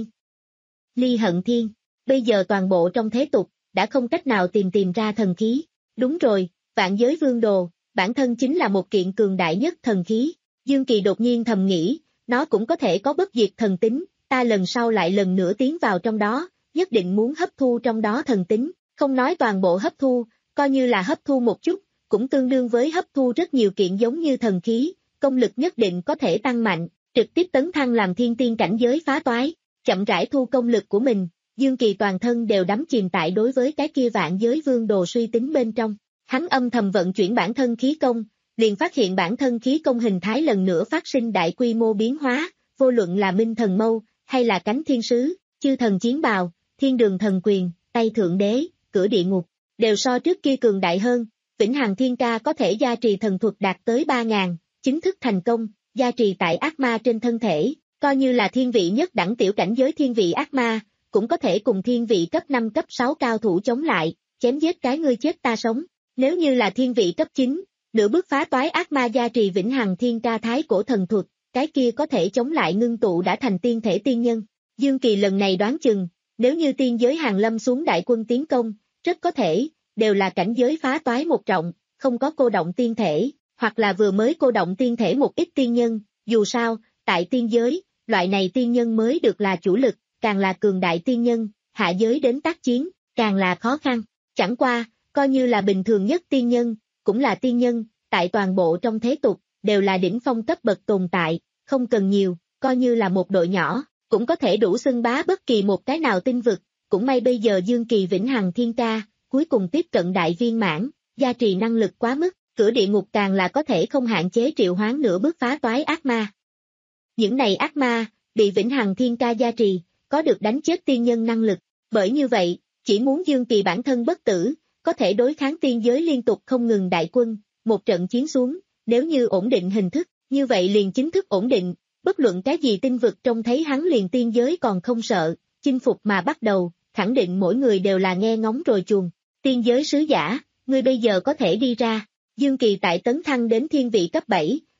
Ly Hận Thiên, bây giờ toàn bộ trong thế tục, đã không cách nào tìm tìm ra thần khí. Đúng rồi, Vạn Giới Vương Đồ, bản thân chính là một kiện cường đại nhất thần khí. Dương Kỳ đột nhiên thầm nghĩ, nó cũng có thể có bất diệt thần tính, ta lần sau lại lần nữa tiến vào trong đó, nhất định muốn hấp thu trong đó thần tính, không nói toàn bộ hấp thu, coi như là hấp thu một chút, cũng tương đương với hấp thu rất nhiều kiện giống như thần khí, công lực nhất định có thể tăng mạnh, trực tiếp tấn thăng làm thiên tiên cảnh giới phá toái, chậm rãi thu công lực của mình. Dương Kỳ toàn thân đều đắm chìm tại đối với cái kia Vạn Giới Vương Đồ suy tính bên trong, hắn âm thầm vận chuyển bản thân khí công, liền phát hiện bản thân khí công hình thái lần nữa phát sinh đại quy mô biến hóa, vô luận là Minh Thần Mâu, hay là cánh thiên sứ, chư thần chiến bào, thiên đường thần quyền, tay thượng đế, cửa địa ngục, đều so trước kia cường đại hơn. Vĩnh Hằng Thiên Ca có thể gia trì thần thuật đạt tới ba ngàn, chính thức thành công, gia trì tại ác ma trên thân thể, coi như là thiên vị nhất đẳng tiểu cảnh giới thiên vị ác ma, cũng có thể cùng thiên vị cấp năm cấp sáu cao thủ chống lại, chém giết cái ngươi chết ta sống. Nếu như là thiên vị cấp chín, nửa bước phá toái ác ma gia trì Vĩnh Hằng Thiên Ca thái cổ thần thuật, cái kia có thể chống lại ngưng tụ đã thành tiên thể tiên nhân. Dương Kỳ lần này đoán chừng, nếu như tiên giới hàng lâm xuống đại quân tiến công, rất có thể, đều là cảnh giới phá toái một trọng, không có cô động tiên thể, hoặc là vừa mới cô động tiên thể một ít tiên nhân, dù sao, tại tiên giới, loại này tiên nhân mới được là chủ lực, càng là cường đại tiên nhân, hạ giới đến tác chiến, càng là khó khăn. Chẳng qua, coi như là bình thường nhất tiên nhân, cũng là tiên nhân, tại toàn bộ trong thế tục, đều là đỉnh phong cấp bậc tồn tại, không cần nhiều, coi như là một đội nhỏ, cũng có thể đủ xưng bá bất kỳ một cái nào tinh vực, cũng may bây giờ Dương Kỳ Vĩnh Hằng Thiên Ca, cuối cùng tiếp cận đại viên mãn, gia trì năng lực quá mức, cửa địa ngục càng là có thể không hạn chế triệu hoán nửa bước phá toái ác ma. Những này ác ma, bị Vĩnh Hằng Thiên Ca gia trì, có được đánh chết tiên nhân năng lực, bởi như vậy, chỉ muốn Dương Kỳ bản thân bất tử, có thể đối kháng tiên giới liên tục không ngừng đại quân, một trận chiến xuống, nếu như ổn định hình thức, như vậy liền chính thức ổn định, bất luận cái gì tinh vực trông thấy hắn liền tiên giới còn không sợ, chinh phục mà bắt đầu, khẳng định mỗi người đều là nghe ngóng rồi chuồng. Tiên giới sứ giả, ngươi bây giờ có thể đi ra. Dương Kỳ tại tấn thăng đến thiên vị cấp bảy,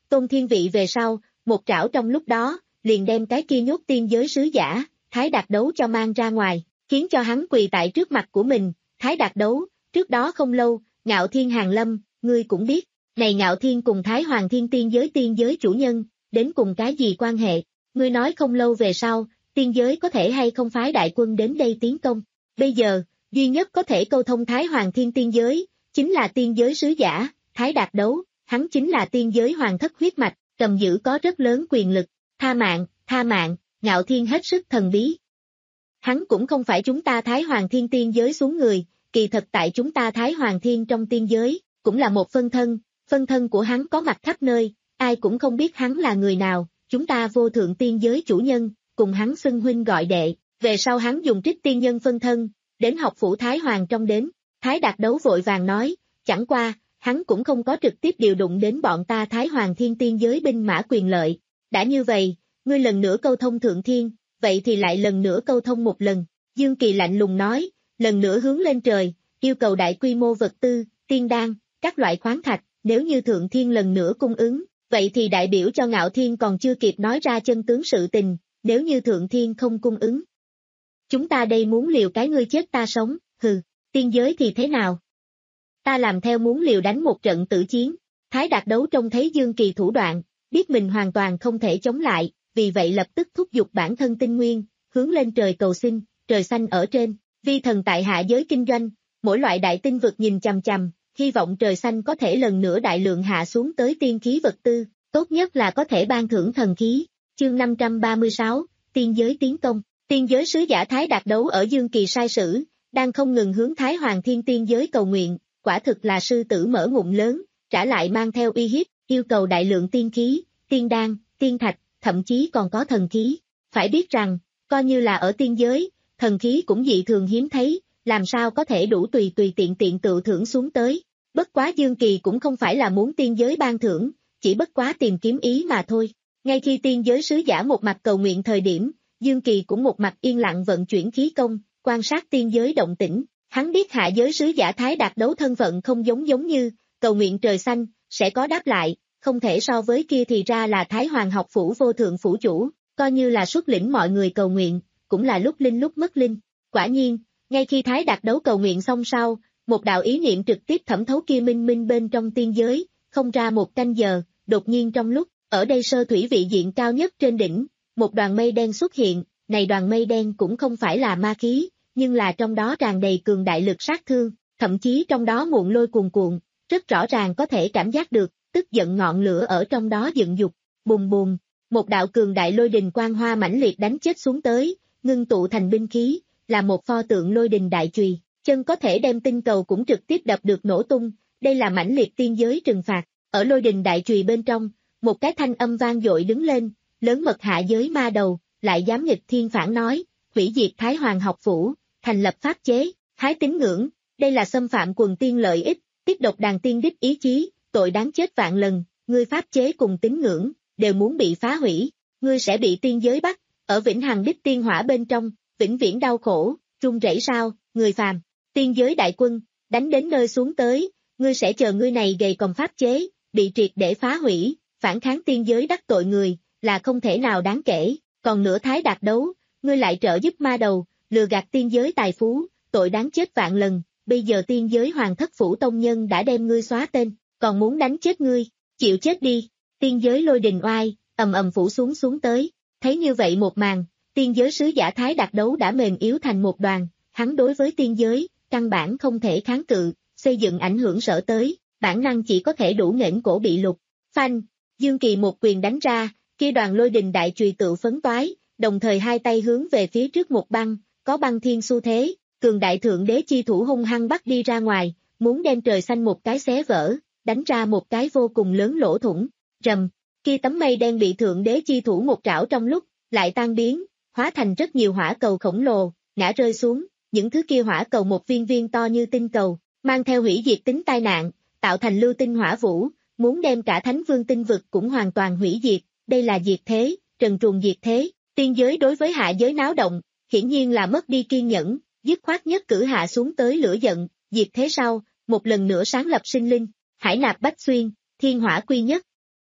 tôn thiên vị về sau, một trảo trong lúc đó, liền đem cái kia nhốt tiên giới sứ giả, Thái Đạt Đấu cho mang ra ngoài, khiến cho hắn quỳ tại trước mặt của mình. Thái Đạt Đấu, trước đó không lâu, Ngạo Thiên hàng lâm, ngươi cũng biết, này Ngạo Thiên cùng Thái Hoàng Thiên tiên giới tiên giới chủ nhân, đến cùng cái gì quan hệ, ngươi nói không lâu về sau, tiên giới có thể hay không phái đại quân đến đây tiến công, bây giờ, duy nhất có thể câu thông Thái Hoàng Thiên tiên giới, chính là tiên giới sứ giả, Thái Đạt Đấu, hắn chính là tiên giới hoàng thất huyết mạch, cầm giữ có rất lớn quyền lực, tha mạng, tha mạng, Ngạo Thiên hết sức thần bí. Hắn cũng không phải chúng ta Thái Hoàng Thiên tiên giới xuống người, kỳ thật tại chúng ta Thái Hoàng Thiên trong tiên giới, cũng là một phân thân, phân thân của hắn có mặt khắp nơi, ai cũng không biết hắn là người nào, chúng ta vô thượng tiên giới chủ nhân, cùng hắn xưng huynh gọi đệ, về sau hắn dùng trích tiên nhân phân thân, đến học phủ Thái Hoàng trong đến, Thái Đạt Đấu vội vàng nói, chẳng qua, hắn cũng không có trực tiếp điều động đến bọn ta Thái Hoàng Thiên tiên giới binh mã quyền lợi, đã như vậy, ngươi lần nữa câu thông thượng thiên, vậy thì lại lần nữa câu thông một lần, Dương Kỳ lạnh lùng nói, lần nữa hướng lên trời, yêu cầu đại quy mô vật tư, tiên đan, các loại khoáng thạch, nếu như thượng thiên lần nữa cung ứng, vậy thì đại biểu cho Ngạo Thiên còn chưa kịp nói ra chân tướng sự tình, nếu như thượng thiên không cung ứng. Chúng ta đây muốn liều cái ngươi chết ta sống, hừ, tiên giới thì thế nào? Ta làm theo muốn liều đánh một trận tử chiến, Thái Đạt Đấu trông thấy Dương Kỳ thủ đoạn, biết mình hoàn toàn không thể chống lại, vì vậy lập tức thúc giục bản thân tinh nguyên, hướng lên trời cầu xin, trời xanh ở trên, vi thần tại hạ giới kinh doanh, mỗi loại đại tinh vực nhìn chằm chằm, hy vọng trời xanh có thể lần nữa đại lượng hạ xuống tới tiên khí vật tư, tốt nhất là có thể ban thưởng thần khí. Chương năm trăm ba mươi sáu, tiên giới tiến công, tiên giới sứ giả Thái Đạt Đấu ở Dương Kỳ sai sử, đang không ngừng hướng Thái Hoàng Thiên tiên giới cầu nguyện, quả thực là sư tử mở ngụm lớn, trả lại mang theo uy hiếp, yêu cầu đại lượng tiên khí, tiên đan, tiên thạch, thậm chí còn có thần khí. Phải biết rằng, coi như là ở tiên giới, thần khí cũng dị thường hiếm thấy, làm sao có thể đủ tùy tùy tiện tiện tự thưởng xuống tới. Bất quá Dương Kỳ cũng không phải là muốn tiên giới ban thưởng, chỉ bất quá tìm kiếm ý mà thôi. Ngay khi tiên giới sứ giả một mặt cầu nguyện thời điểm, Dương Kỳ cũng một mặt yên lặng vận chuyển khí công, quan sát tiên giới động tĩnh. Hắn biết hạ giới sứ giả Thái Đạt Đấu thân phận không giống giống như, cầu nguyện trời xanh, sẽ có đáp lại, không thể so với kia thì ra là Thái Hoàng học phủ vô thượng phủ chủ, coi như là xuất lĩnh mọi người cầu nguyện, cũng là lúc linh lúc mất linh. Quả nhiên, ngay khi Thái Đạt Đấu cầu nguyện xong sau, một đạo ý niệm trực tiếp thẩm thấu kia minh minh bên trong tiên giới, không ra một canh giờ, đột nhiên trong lúc, ở đây sơ thủy vị diện cao nhất trên đỉnh, một đoàn mây đen xuất hiện, này đoàn mây đen cũng không phải là ma khí, nhưng là trong đó tràn đầy cường đại lực sát thương, thậm chí trong đó muộn lôi cuồn cuộn, rất rõ ràng có thể cảm giác được, tức giận ngọn lửa ở trong đó dựng dục, bùng bùng, một đạo cường đại lôi đình quang hoa mãnh liệt đánh chết xuống tới, ngưng tụ thành binh khí, là một pho tượng lôi đình đại chùy, chân có thể đem tinh cầu cũng trực tiếp đập được nổ tung, đây là mãnh liệt tiên giới trừng phạt, ở lôi đình đại chùy bên trong, một cái thanh âm vang dội đứng lên, lớn mật hạ giới ma đầu, lại dám nghịch thiên phản nói, hủy diệt Thái Hoàng học phủ, thành lập pháp chế, hái tín ngưỡng, đây là xâm phạm quần tiên lợi ích, tiếp độc đàn tiên đích ý chí, tội đáng chết vạn lần, ngươi pháp chế cùng tín ngưỡng, đều muốn bị phá hủy, ngươi sẽ bị tiên giới bắt, ở vĩnh hằng đích tiên hỏa bên trong, vĩnh viễn đau khổ, run rẩy sao, người phàm, tiên giới đại quân, đánh đến nơi xuống tới, ngươi sẽ chờ ngươi này gầy còm pháp chế, bị triệt để phá hủy, phản kháng tiên giới đắc tội người, là không thể nào đáng kể, còn nữa Thái Đạt Đấu, ngươi lại trợ giúp ma đầu, lừa gạt tiên giới tài phú, tội đáng chết vạn lần, bây giờ tiên giới hoàng thất phủ tông nhân đã đem ngươi xóa tên, còn muốn đánh chết ngươi, chịu chết đi, tiên giới lôi đình oai, ầm ầm phủ xuống xuống tới, thấy như vậy một màn, tiên giới sứ giả Thái Đạt Đấu đã mềm yếu thành một đoàn, hắn đối với tiên giới, căn bản không thể kháng cự, xây dựng ảnh hưởng sở tới, bản năng chỉ có thể đủ nghển cổ bị lục, phanh, Dương Kỳ một quyền đánh ra, kia đoàn lôi đình đại chùy tự phấn toái, đồng thời hai tay hướng về phía trước một băng, có băng thiên xu thế, cường đại thượng đế chi thủ hung hăng bắt đi ra ngoài, muốn đem trời xanh một cái xé vỡ, đánh ra một cái vô cùng lớn lỗ thủng, rầm, kia tấm mây đen bị thượng đế chi thủ một trảo trong lúc, lại tan biến, hóa thành rất nhiều hỏa cầu khổng lồ, ngã rơi xuống, những thứ kia hỏa cầu một viên viên to như tinh cầu, mang theo hủy diệt tính tai nạn, tạo thành lưu tinh hỏa vũ, muốn đem cả thánh vương tinh vực cũng hoàn toàn hủy diệt, đây là diệt thế, trần truồng diệt thế, tiên giới đối với hạ giới náo động, hiển nhiên là mất đi kiên nhẫn, dứt khoát nhất cử hạ xuống tới lửa giận, diệt thế sau, một lần nữa sáng lập sinh linh, hải nạp bách xuyên, thiên hỏa quy nhất.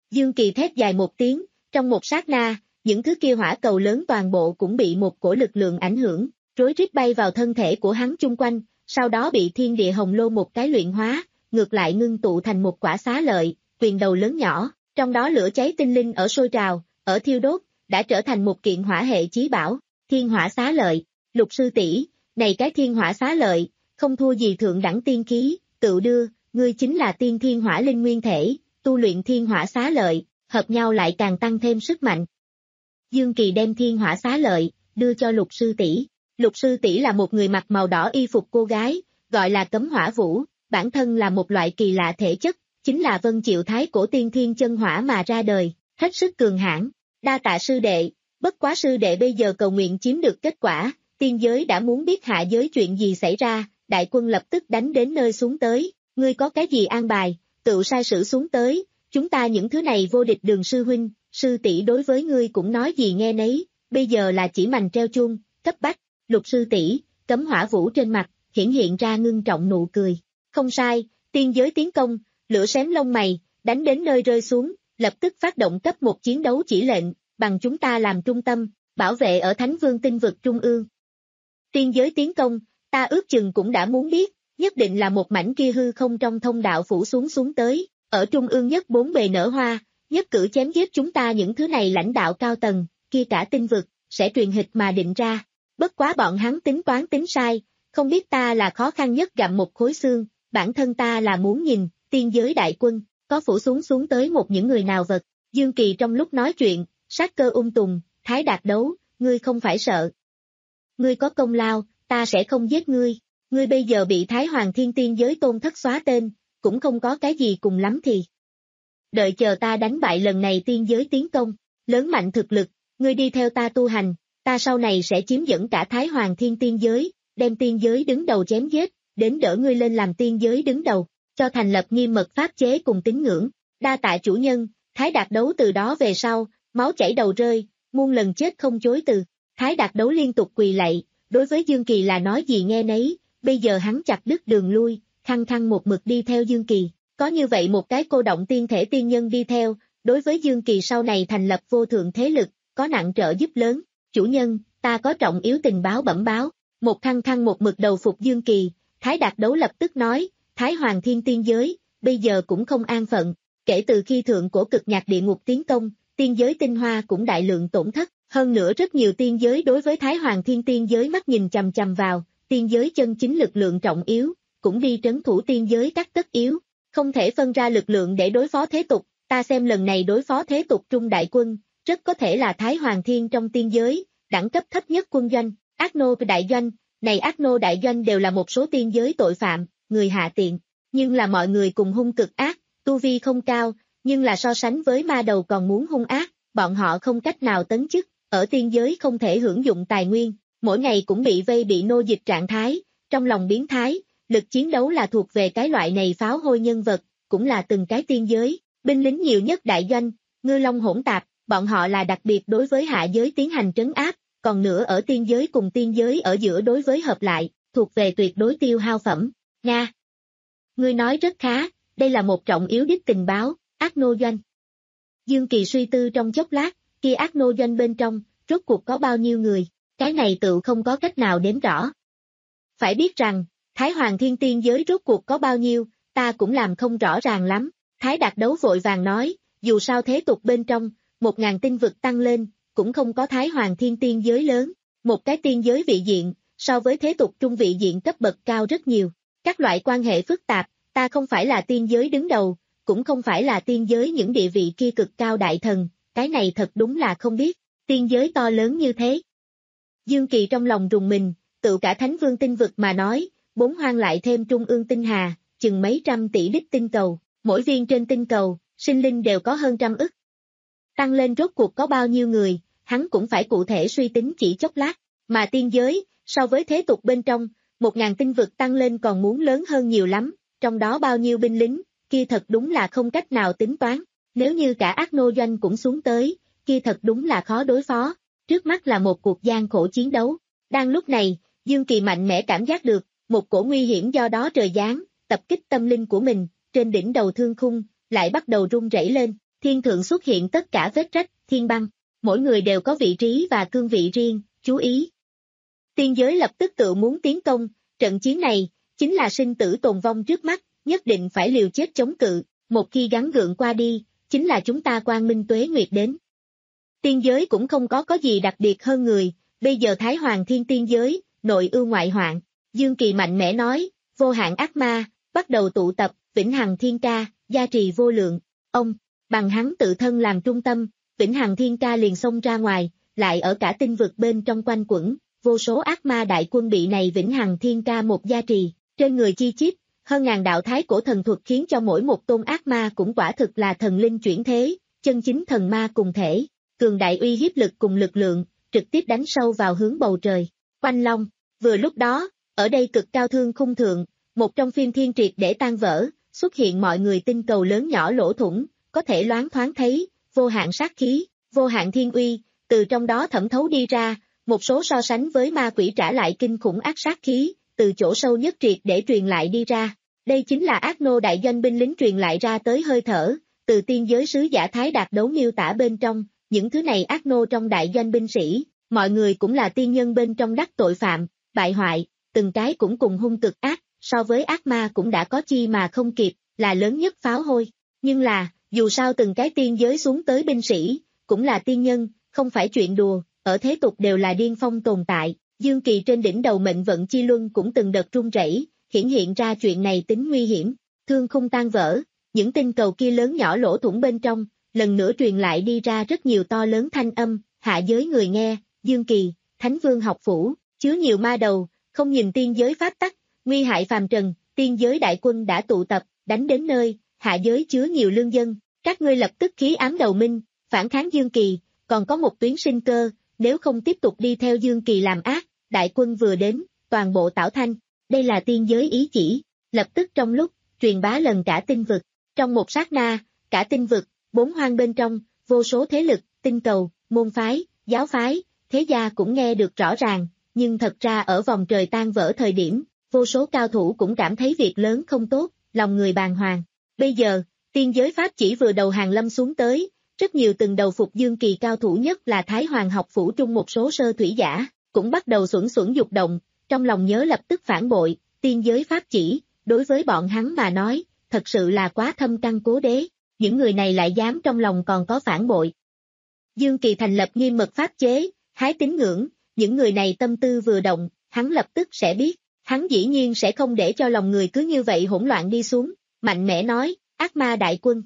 Dương Kỳ thét dài một tiếng, trong một sát na, những thứ kia hỏa cầu lớn toàn bộ cũng bị một cổ lực lượng ảnh hưởng, rối rít bay vào thân thể của hắn chung quanh, sau đó bị thiên địa hồng lô một cái luyện hóa, ngược lại ngưng tụ thành một quả xá lợi, quyền đầu lớn nhỏ, trong đó lửa cháy tinh linh ở sôi trào, ở thiêu đốt, đã trở thành một kiện hỏa hệ chí bảo, thiên hỏa xá lợi. Lục sư tỷ, này cái thiên hỏa xá lợi, không thua gì thượng đẳng tiên khí, tự đưa, ngươi chính là tiên thiên hỏa linh nguyên thể, tu luyện thiên hỏa xá lợi, hợp nhau lại càng tăng thêm sức mạnh. Dương Kỳ đem thiên hỏa xá lợi, đưa cho lục sư tỷ. Lục sư tỷ là một người mặc màu đỏ y phục cô gái, gọi là Cấm Hỏa Vũ, bản thân là một loại kỳ lạ thể chất, chính là vân triệu thái cổ tiên thiên chân hỏa mà ra đời, hết sức cường hãn. Đa tạ sư đệ, bất quá sư đệ bây giờ cầu nguyện chiếm được kết quả, tiên giới đã muốn biết hạ giới chuyện gì xảy ra, đại quân lập tức đánh đến nơi xuống tới, ngươi có cái gì an bài, tự sai sử xuống tới, chúng ta những thứ này vô địch Đường sư huynh, sư tỷ đối với ngươi cũng nói gì nghe nấy, bây giờ là chỉ mành treo chuông, cấp bách. Lục sư tỷ, Cấm Hỏa Vũ trên mặt, hiển hiện ra ngưng trọng nụ cười. Không sai, tiên giới tiến công, lửa xém lông mày, đánh đến nơi rơi xuống, lập tức phát động cấp một chiến đấu chỉ lệnh, bằng chúng ta làm trung tâm, bảo vệ ở Thánh Vương tinh vực trung ương. Tiên giới tiến công, ta ước chừng cũng đã muốn biết, nhất định là một mảnh kia hư không trong thông đạo phủ xuống xuống tới, ở trung ương nhất bốn bề nở hoa, nhất cử chém giết chúng ta những thứ này lãnh đạo cao tầng, kia cả tinh vực, sẽ truyền hịch mà định ra. Bất quá bọn hắn tính toán tính sai, không biết ta là khó khăn nhất gặm một khối xương, bản thân ta là muốn nhìn, tiên giới đại quân, có phủ xuống xuống tới một những người nào vật. Dương Kỳ trong lúc nói chuyện, sát cơ ung tùng, Thái Đạt Đấu, ngươi không phải sợ. Ngươi có công lao, ta sẽ không giết ngươi, ngươi bây giờ bị Thái Hoàng Thiên tiên giới tôn thất xóa tên, cũng không có cái gì cùng lắm thì. Đợi chờ ta đánh bại lần này tiên giới tiến công, lớn mạnh thực lực, ngươi đi theo ta tu hành. Ta sau này sẽ chiếm dẫn cả Thái Hoàng Thiên tiên giới, đem tiên giới đứng đầu chém giết, đến đỡ ngươi lên làm tiên giới đứng đầu, cho thành lập nghiêm mật pháp chế cùng tín ngưỡng. Đa tạ chủ nhân, Thái Đạt Đấu từ đó về sau, máu chảy đầu rơi, muôn lần chết không chối từ. Thái Đạt Đấu liên tục quỳ lạy, đối với Dương Kỳ là nói gì nghe nấy, bây giờ hắn chặt đứt đường lui, khăng khăng một mực đi theo Dương Kỳ. Có như vậy một cái cô động tiên thể tiên nhân đi theo, đối với Dương Kỳ sau này thành lập vô thượng thế lực, có nặng trợ giúp lớn. Chủ nhân, ta có trọng yếu tình báo bẩm báo, một khăng khăng một mực đầu phục Dương Kỳ, Thái Đạt Đấu lập tức nói, Thái Hoàng Thiên tiên giới, bây giờ cũng không an phận, kể từ khi thượng cổ cực nhạc địa ngục tiến công, tiên giới tinh hoa cũng đại lượng tổn thất, hơn nữa rất nhiều tiên giới đối với Thái Hoàng Thiên tiên giới mắt nhìn chằm chằm vào, tiên giới chân chính lực lượng trọng yếu, cũng đi trấn thủ tiên giới các tất yếu, không thể phân ra lực lượng để đối phó thế tục, ta xem lần này đối phó thế tục trung đại quân, rất có thể là Thái Hoàng Thiên trong tiên giới, đẳng cấp thấp nhất quân doanh, ác nô đại doanh, này ác nô đại doanh đều là một số tiên giới tội phạm, người hạ tiện, nhưng là mọi người cùng hung cực ác, tu vi không cao, nhưng là so sánh với ma đầu còn muốn hung ác, bọn họ không cách nào tấn chức, ở tiên giới không thể hưởng dụng tài nguyên, mỗi ngày cũng bị vây bị nô dịch trạng thái, trong lòng biến thái, lực chiến đấu là thuộc về cái loại này pháo hôi nhân vật, cũng là từng cái tiên giới, binh lính nhiều nhất đại doanh, ngư long hỗn tạp. Bọn họ là đặc biệt đối với hạ giới tiến hành trấn áp, còn nữa ở tiên giới cùng tiên giới ở giữa đối với hợp lại, thuộc về tuyệt đối tiêu hao phẩm. Nga. Ngươi nói rất khá, đây là một trọng yếu đích tình báo, ác nô doanh. Dương Kỳ suy tư trong chốc lát, kia ác nô doanh bên trong, rốt cuộc có bao nhiêu người, cái này tự không có cách nào đếm rõ. Phải biết rằng, Thái Hoàng Thiên tiên giới rốt cuộc có bao nhiêu, ta cũng làm không rõ ràng lắm. Thái Đạt Đấu vội vàng nói, dù sao thế tục bên trong, một ngàn tinh vực tăng lên, cũng không có Thái Hoàng Thiên tiên giới lớn, một cái tiên giới vị diện, so với thế tục trung vị diện cấp bậc cao rất nhiều. Các loại quan hệ phức tạp, ta không phải là tiên giới đứng đầu, cũng không phải là tiên giới những địa vị kia cực cao đại thần, cái này thật đúng là không biết, tiên giới to lớn như thế. Dương Kỳ trong lòng rùng mình, tự cả Thánh Vương tinh vực mà nói, bốn hoang lại thêm trung ương tinh hà, chừng mấy trăm tỷ đích tinh cầu, mỗi viên trên tinh cầu, sinh linh đều có hơn trăm ức. Tăng lên rốt cuộc có bao nhiêu người, hắn cũng phải cụ thể suy tính chỉ chốc lát, mà tiên giới, so với thế tục bên trong, một ngàn tinh vực tăng lên còn muốn lớn hơn nhiều lắm, trong đó bao nhiêu binh lính, kia thật đúng là không cách nào tính toán, nếu như cả ác nô doanh cũng xuống tới, kia thật đúng là khó đối phó, trước mắt là một cuộc gian khổ chiến đấu, đang lúc này, Dương Kỳ mạnh mẽ cảm giác được, một cổ nguy hiểm do đó trời giáng, tập kích tâm linh của mình, trên đỉnh đầu thương khung, lại bắt đầu rung rẩy lên, thiên thượng xuất hiện tất cả vết rách, thiên băng, mỗi người đều có vị trí và cương vị riêng, chú ý. Tiên giới lập tức tự muốn tiến công, trận chiến này, chính là sinh tử tồn vong trước mắt, nhất định phải liều chết chống cự, một khi gắng gượng qua đi, chính là chúng ta quang minh tuế nguyệt đến. Tiên giới cũng không có có gì đặc biệt hơn người, bây giờ Thái Hoàng Thiên tiên giới, nội ưu ngoại hoạn, Dương Kỳ mạnh mẽ nói, vô hạn ác ma, bắt đầu tụ tập, vĩnh hằng thiên ca, gia trì vô lượng, ông, bằng hắn tự thân làm trung tâm, vĩnh hằng thiên ca liền xông ra ngoài, lại ở cả tinh vực bên trong quanh quẩn, vô số ác ma đại quân bị này vĩnh hằng thiên ca một gia trì, trên người chi chít, hơn ngàn đạo thái cổ thần thuật khiến cho mỗi một tôn ác ma cũng quả thực là thần linh chuyển thế, chân chính thần ma cùng thể, cường đại uy hiếp lực cùng lực lượng, trực tiếp đánh sâu vào hướng bầu trời. Oanh Long, vừa lúc đó, ở đây cực cao thương khung thượng, một trong phim thiên triệt để tan vỡ, xuất hiện mọi người tinh cầu lớn nhỏ lỗ thủng, có thể loáng thoáng thấy, vô hạn sát khí, vô hạn thiên uy, từ trong đó thẩm thấu đi ra, một số so sánh với ma quỷ trả lại kinh khủng ác sát khí, từ chỗ sâu nhất triệt để truyền lại đi ra. Đây chính là ác nô đại doanh binh lính truyền lại ra tới hơi thở, từ tiên giới sứ giả Thái Đạt đấu miêu tả bên trong, những thứ này ác nô trong đại doanh binh sĩ, mọi người cũng là tiên nhân bên trong đắc tội phạm, bại hoại, từng cái cũng cùng hung cực ác, so với ác ma cũng đã có chi mà không kịp, là lớn nhất pháo hôi. Nhưng là, dù sao từng cái tiên giới xuống tới binh sĩ, cũng là tiên nhân, không phải chuyện đùa, ở thế tục đều là điên phong tồn tại, Dương Kỳ trên đỉnh đầu mệnh vận chi luân cũng từng đợt rung rẩy, hiển hiện ra chuyện này tính nguy hiểm, thương khung tan vỡ, những tinh cầu kia lớn nhỏ lỗ thủng bên trong, lần nữa truyền lại đi ra rất nhiều to lớn thanh âm, hạ giới người nghe, Dương Kỳ, Thánh Vương học phủ, chứa nhiều ma đầu, không nhìn tiên giới pháp tắc, nguy hại phàm trần, tiên giới đại quân đã tụ tập, đánh đến nơi, hạ giới chứa nhiều lương dân, các ngươi lập tức khí ám đầu minh, phản kháng Dương Kỳ, còn có một tuyến sinh cơ, nếu không tiếp tục đi theo Dương Kỳ làm ác, đại quân vừa đến, toàn bộ tảo thanh, đây là tiên giới ý chỉ, lập tức trong lúc, truyền bá lần cả tinh vực, trong một sát na, cả tinh vực, bốn hoang bên trong, vô số thế lực, tinh cầu, môn phái, giáo phái, thế gia cũng nghe được rõ ràng, nhưng thật ra ở vòng trời tan vỡ thời điểm, vô số cao thủ cũng cảm thấy việc lớn không tốt, lòng người bàng hoàng. Bây giờ, tiên giới pháp chỉ vừa đầu hàng lâm xuống tới, rất nhiều từng đầu phục Dương Kỳ cao thủ nhất là Thái Hoàng học phủ trung một số sơ thủy giả, cũng bắt đầu xuẩn xuẩn dục động, trong lòng nhớ lập tức phản bội, tiên giới pháp chỉ, đối với bọn hắn mà nói, thật sự là quá thâm căn cố đế, những người này lại dám trong lòng còn có phản bội. Dương Kỳ thành lập nghiêm mật pháp chế, hái tín ngưỡng, những người này tâm tư vừa động, hắn lập tức sẽ biết, hắn dĩ nhiên sẽ không để cho lòng người cứ như vậy hỗn loạn đi xuống, mạnh mẽ nói, ác ma đại quân.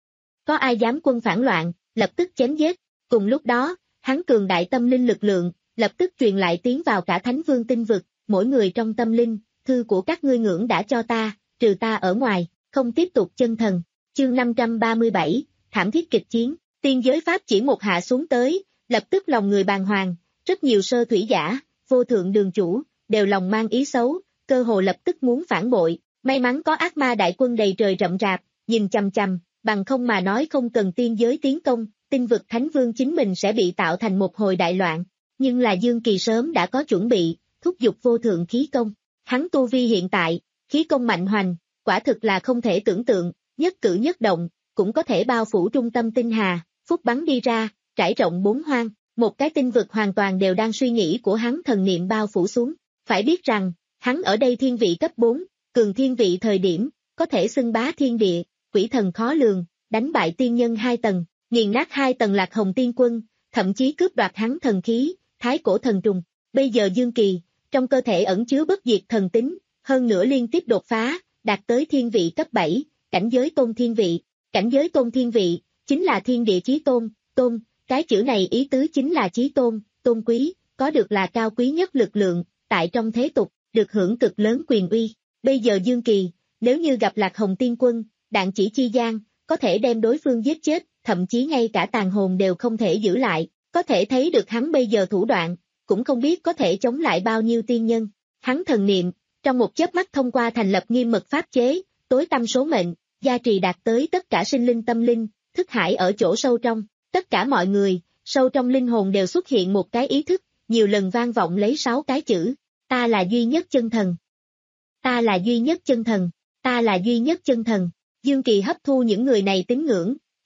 Có ai dám quân phản loạn, lập tức chém giết, cùng lúc đó, hắn cường đại tâm linh lực lượng, lập tức truyền lại tiến vào cả Thánh Vương tinh vực, mỗi người trong tâm linh, thư của các ngươi ngưỡng đã cho ta, trừ ta ở ngoài, không tiếp tục chân thần. Chương năm trăm ba mươi bảy, thảm thiết kịch chiến, tiên giới pháp chỉ một hạ xuống tới, lập tức lòng người bàng hoàng, rất nhiều sơ thủy giả, vô thượng đường chủ, đều lòng mang ý xấu, cơ hồ lập tức muốn phản bội, may mắn có ác ma đại quân đầy trời rậm rạp, nhìn chằm chằm, bằng không mà nói không cần tiên giới tiến công, tinh vực Thánh Vương chính mình sẽ bị tạo thành một hồi đại loạn, nhưng là Dương Kỳ sớm đã có chuẩn bị, thúc giục vô thượng khí công, hắn tu vi hiện tại, khí công mạnh hoành, quả thực là không thể tưởng tượng, nhất cử nhất động, cũng có thể bao phủ trung tâm tinh hà, phút bắn đi ra, trải rộng bốn hoang, một cái tinh vực hoàn toàn đều đang suy nghĩ của hắn thần niệm bao phủ xuống, phải biết rằng, hắn ở đây thiên vị cấp bốn, cường thiên vị thời điểm, có thể xưng bá thiên địa, quỷ thần khó lường, đánh bại tiên nhân hai tầng, nghiền nát hai tầng Lạc Hồng tiên quân, thậm chí cướp đoạt hắn thần khí, thái cổ thần trùng, bây giờ Dương Kỳ, trong cơ thể ẩn chứa bất diệt thần tính, hơn nữa liên tiếp đột phá, đạt tới thiên vị cấp bảy, cảnh giới tôn thiên vị, cảnh giới tôn thiên vị, chính là thiên địa chí tôn, tôn, cái chữ này ý tứ chính là chí tôn, tôn quý, có được là cao quý nhất lực lượng, tại trong thế tục, được hưởng cực lớn quyền uy, bây giờ Dương Kỳ, nếu như gặp Lạc Hồng tiên quân, đạn chỉ chi gian, có thể đem đối phương giết chết, thậm chí ngay cả tàn hồn đều không thể giữ lại, có thể thấy được hắn bây giờ thủ đoạn, cũng không biết có thể chống lại bao nhiêu tiên nhân, hắn thần niệm, trong một chớp mắt thông qua thành lập nghiêm mật pháp chế, tối tâm số mệnh, gia trì đạt tới tất cả sinh linh tâm linh, thức hải ở chỗ sâu trong, tất cả mọi người, sâu trong linh hồn đều xuất hiện một cái ý thức, nhiều lần vang vọng lấy sáu cái chữ, ta là duy nhất chân thần. Ta là duy nhất chân thần, ta là duy nhất chân thần. Dương Kỳ hấp thu những người này tín ngưỡng,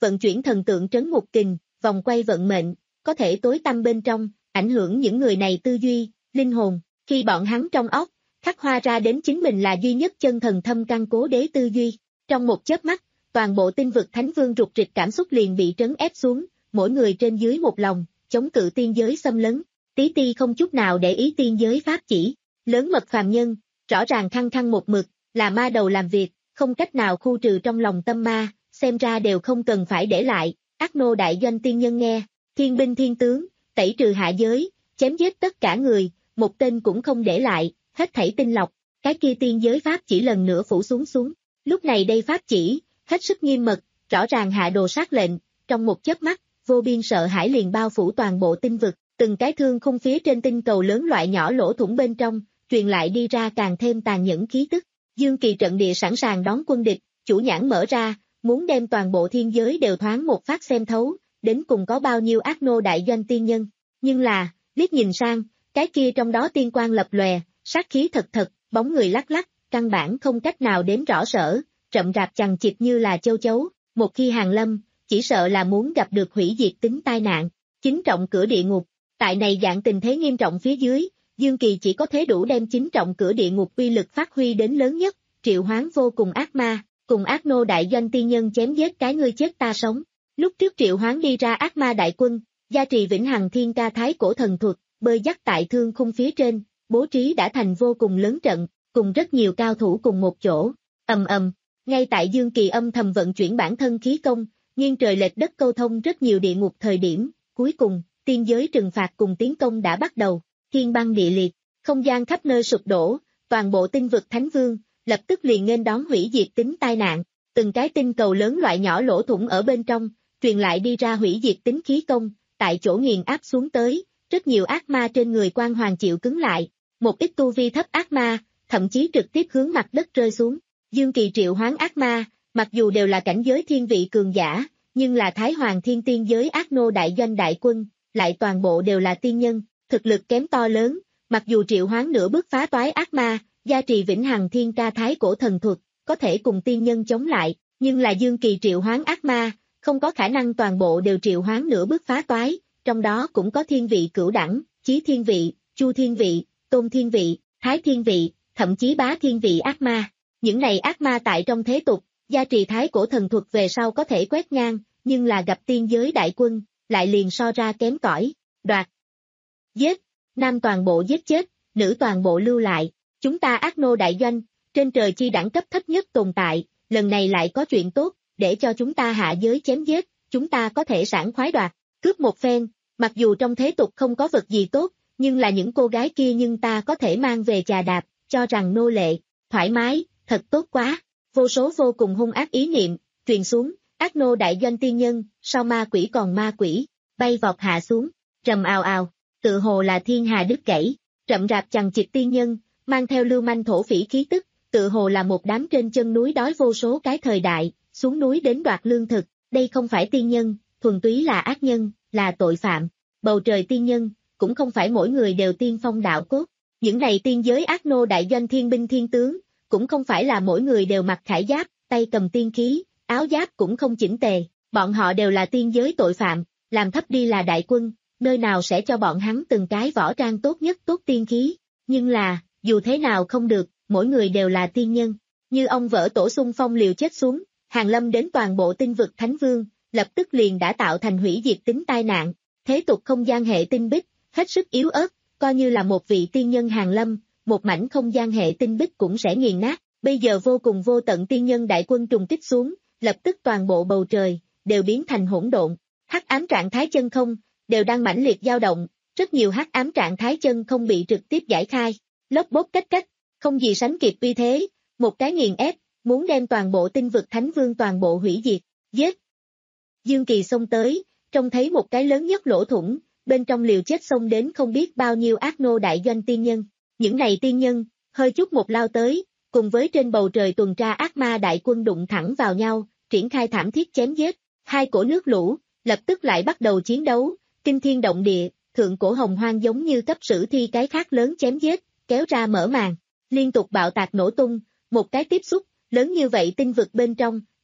vận chuyển thần tượng trấn ngục kình, vòng quay vận mệnh, có thể tối tăm bên trong, ảnh hưởng những người này tư duy, linh hồn, khi bọn hắn trong óc, khắc hoa ra đến chính mình là duy nhất chân thần thâm căn cố đế tư duy. Trong một chớp mắt, toàn bộ tinh vực thánh vương rục rịch cảm xúc liền bị trấn ép xuống, mỗi người trên dưới một lòng, chống cự tiên giới xâm lấn, tí ti không chút nào để ý tiên giới pháp chỉ, lớn mật phàm nhân, rõ ràng khăng khăng một mực, là ma đầu làm việc, không cách nào khu trừ trong lòng tâm ma, xem ra đều không cần phải để lại, ác nô đại doanh tiên nhân nghe, thiên binh thiên tướng, tẩy trừ hạ giới, chém giết tất cả người, một tên cũng không để lại, hết thảy tinh lọc, cái kia tiên giới pháp chỉ lần nữa phủ xuống xuống, lúc này đây pháp chỉ, hết sức nghiêm mật, rõ ràng hạ đồ sát lệnh, trong một chớp mắt, vô biên sợ hãi liền bao phủ toàn bộ tinh vực, từng cái thương khung phía trên tinh cầu lớn loại nhỏ lỗ thủng bên trong, truyền lại đi ra càng thêm tàn nhẫn khí tức. Dương Kỳ trận địa sẵn sàng đón quân địch, chủ nhãn mở ra, muốn đem toàn bộ thiên giới đều thoáng một phát xem thấu, đến cùng có bao nhiêu ác nô đại doanh tiên nhân. Nhưng là, liếc nhìn sang, cái kia trong đó tiên quang lập lòe, sát khí thật thật, bóng người lắc lắc, căn bản không cách nào đếm rõ sở, rậm rạp chằng chịt như là châu chấu, một khi hàng lâm, chỉ sợ là muốn gặp được hủy diệt tính tai nạn. Chính trọng cửa địa ngục, tại này dạng tình thế nghiêm trọng phía dưới, Dương Kỳ chỉ có thế đủ đem chính trọng cửa địa ngục uy lực phát huy đến lớn nhất, triệu hoán vô cùng ác ma, cùng ác nô đại doanh tiên nhân chém giết cái ngươi chết ta sống. Lúc trước triệu hoán đi ra ác ma đại quân, gia trì vĩnh hằng thiên ca thái cổ thần thuật, bơi dắt tại thương khung phía trên, bố trí đã thành vô cùng lớn trận, cùng rất nhiều cao thủ cùng một chỗ, ầm ầm, ngay tại Dương Kỳ âm thầm vận chuyển bản thân khí công, nghiêng trời lệch đất câu thông rất nhiều địa ngục thời điểm, cuối cùng, tiên giới trừng phạt cùng tiến công đã bắt đầu, thiên băng địa liệt, không gian khắp nơi sụp đổ, toàn bộ tinh vực thánh vương, lập tức liền nghênh đón hủy diệt tính tai nạn, từng cái tinh cầu lớn loại nhỏ lỗ thủng ở bên trong, truyền lại đi ra hủy diệt tính khí công, tại chỗ nghiền áp xuống tới, rất nhiều ác ma trên người quan hoàng chịu cứng lại, một ít tu vi thấp ác ma, thậm chí trực tiếp hướng mặt đất rơi xuống. Dương Kỳ triệu hoán ác ma, mặc dù đều là cảnh giới thiên vị cường giả, nhưng là Thái Hoàng Thiên Tiên giới ác nô đại doanh đại quân, lại toàn bộ đều là tiên nhân, thực lực kém to lớn, mặc dù triệu hoán nửa bước phá toái ác ma, gia trì vĩnh hằng thiên ca thái cổ thần thuật, có thể cùng tiên nhân chống lại, nhưng là Dương Kỳ triệu hoán ác ma, không có khả năng toàn bộ đều triệu hoán nửa bước phá toái, trong đó cũng có thiên vị cửu đẳng, chí thiên vị, chu thiên vị, tôn thiên vị, thái thiên vị, thậm chí bá thiên vị ác ma. Những này ác ma tại trong thế tục, gia trì thái cổ thần thuật về sau có thể quét ngang, nhưng là gặp tiên giới đại quân, lại liền so ra kém cỏi, đoạt, giết, nam toàn bộ giết chết, nữ toàn bộ lưu lại, chúng ta ác nô đại doanh, trên trời chi đẳng cấp thấp nhất tồn tại, lần này lại có chuyện tốt, để cho chúng ta hạ giới chém giết, chúng ta có thể sảng khoái đoạt, cướp một phen, mặc dù trong thế tục không có vật gì tốt, nhưng là những cô gái kia nhưng ta có thể mang về chà đạp, cho rằng nô lệ, thoải mái, thật tốt quá, vô số vô cùng hung ác ý niệm, truyền xuống, ác nô đại doanh tiên nhân, sau ma quỷ còn ma quỷ, bay vọt hạ xuống, rầm ào ào, tự hồ là thiên hà đứt gãy, rậm rạp chằng chịt tiên nhân, mang theo lưu manh thổ phỉ khí tức, tự hồ là một đám trên chân núi đói vô số cái thời đại, xuống núi đến đoạt lương thực, đây không phải tiên nhân, thuần túy là ác nhân, là tội phạm, bầu trời tiên nhân, cũng không phải mỗi người đều tiên phong đạo cốt, những này tiên giới ác nô đại doanh thiên binh thiên tướng, cũng không phải là mỗi người đều mặc khải giáp, tay cầm tiên khí, áo giáp cũng không chỉnh tề, bọn họ đều là tiên giới tội phạm, làm thấp đi là đại quân, nơi nào sẽ cho bọn hắn từng cái võ trang tốt nhất tốt tiên khí, nhưng là, dù thế nào không được, mỗi người đều là tiên nhân, như ông vỡ tổ xung phong liều chết xuống, hàng lâm đến toàn bộ tinh vực thánh vương, lập tức liền đã tạo thành hủy diệt tính tai nạn, thế tục không gian hệ tinh bích, hết sức yếu ớt, coi như là một vị tiên nhân hàng lâm, một mảnh không gian hệ tinh bích cũng sẽ nghiền nát, bây giờ vô cùng vô tận tiên nhân đại quân trùng kích xuống, lập tức toàn bộ bầu trời, đều biến thành hỗn độn, hắc ám trạng thái chân không, đều đang mãnh liệt dao động, rất nhiều hắc ám trạng thái chân không bị trực tiếp giải khai, lốp bốp cách cách, không gì sánh kịp uy thế, một cái nghiền ép, muốn đem toàn bộ tinh vực thánh vương toàn bộ hủy diệt, giết. Dương Kỳ xông tới, trông thấy một cái lớn nhất lỗ thủng, bên trong liều chết xông đến không biết bao nhiêu ác nô đại doanh tiên nhân, những này tiên nhân, hơi chút một lao tới, cùng với trên bầu trời tuần tra ác ma đại quân đụng thẳng vào nhau, triển khai thảm thiết chém giết, hai cổ nước lũ, lập tức lại bắt đầu chiến đấu, kinh thiên động địa, thượng cổ hồng hoang giống như cấp sử thi cái khác lớn chém giết, kéo ra mở màn, liên tục bạo tạc nổ tung, một cái tiếp xúc, lớn như vậy tinh vực bên trong,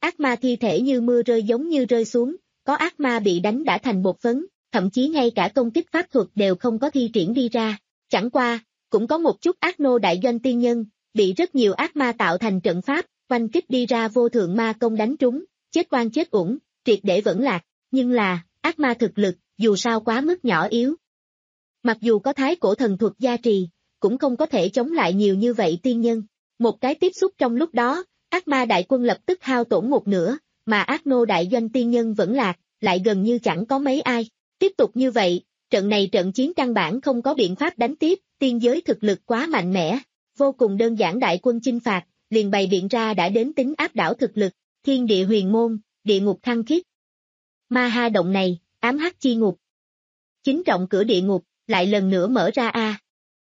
ác ma thi thể như mưa rơi giống như rơi xuống, có ác ma bị đánh đã thành bột phấn, thậm chí ngay cả công kích pháp thuật đều không có thi triển đi ra. Chẳng qua, cũng có một chút ác nô đại doanh tiên nhân, bị rất nhiều ác ma tạo thành trận pháp, oanh kích đi ra vô thượng ma công đánh trúng, chết oan chết uổng, triệt để vẫn lạc, nhưng là, ác ma thực lực, dù sao quá mức nhỏ yếu. Mặc dù có thái cổ thần thuật gia trì, cũng không có thể chống lại nhiều như vậy tiên nhân. Một cái tiếp xúc trong lúc đó, ác ma đại quân lập tức hao tổn một nửa, mà ác nô đại doanh tiên nhân vẫn lạc, lại gần như chẳng có mấy ai. Tiếp tục như vậy, trận này trận chiến căn bản không có biện pháp đánh tiếp, tiên giới thực lực quá mạnh mẽ. Vô cùng đơn giản đại quân chinh phạt, liền bày biện ra đã đến tính áp đảo thực lực, thiên địa huyền môn, địa ngục thăng khiết. Ma ha động này, ám hắc chi ngục. Chính trọng cửa địa ngục, lại lần nữa mở ra a.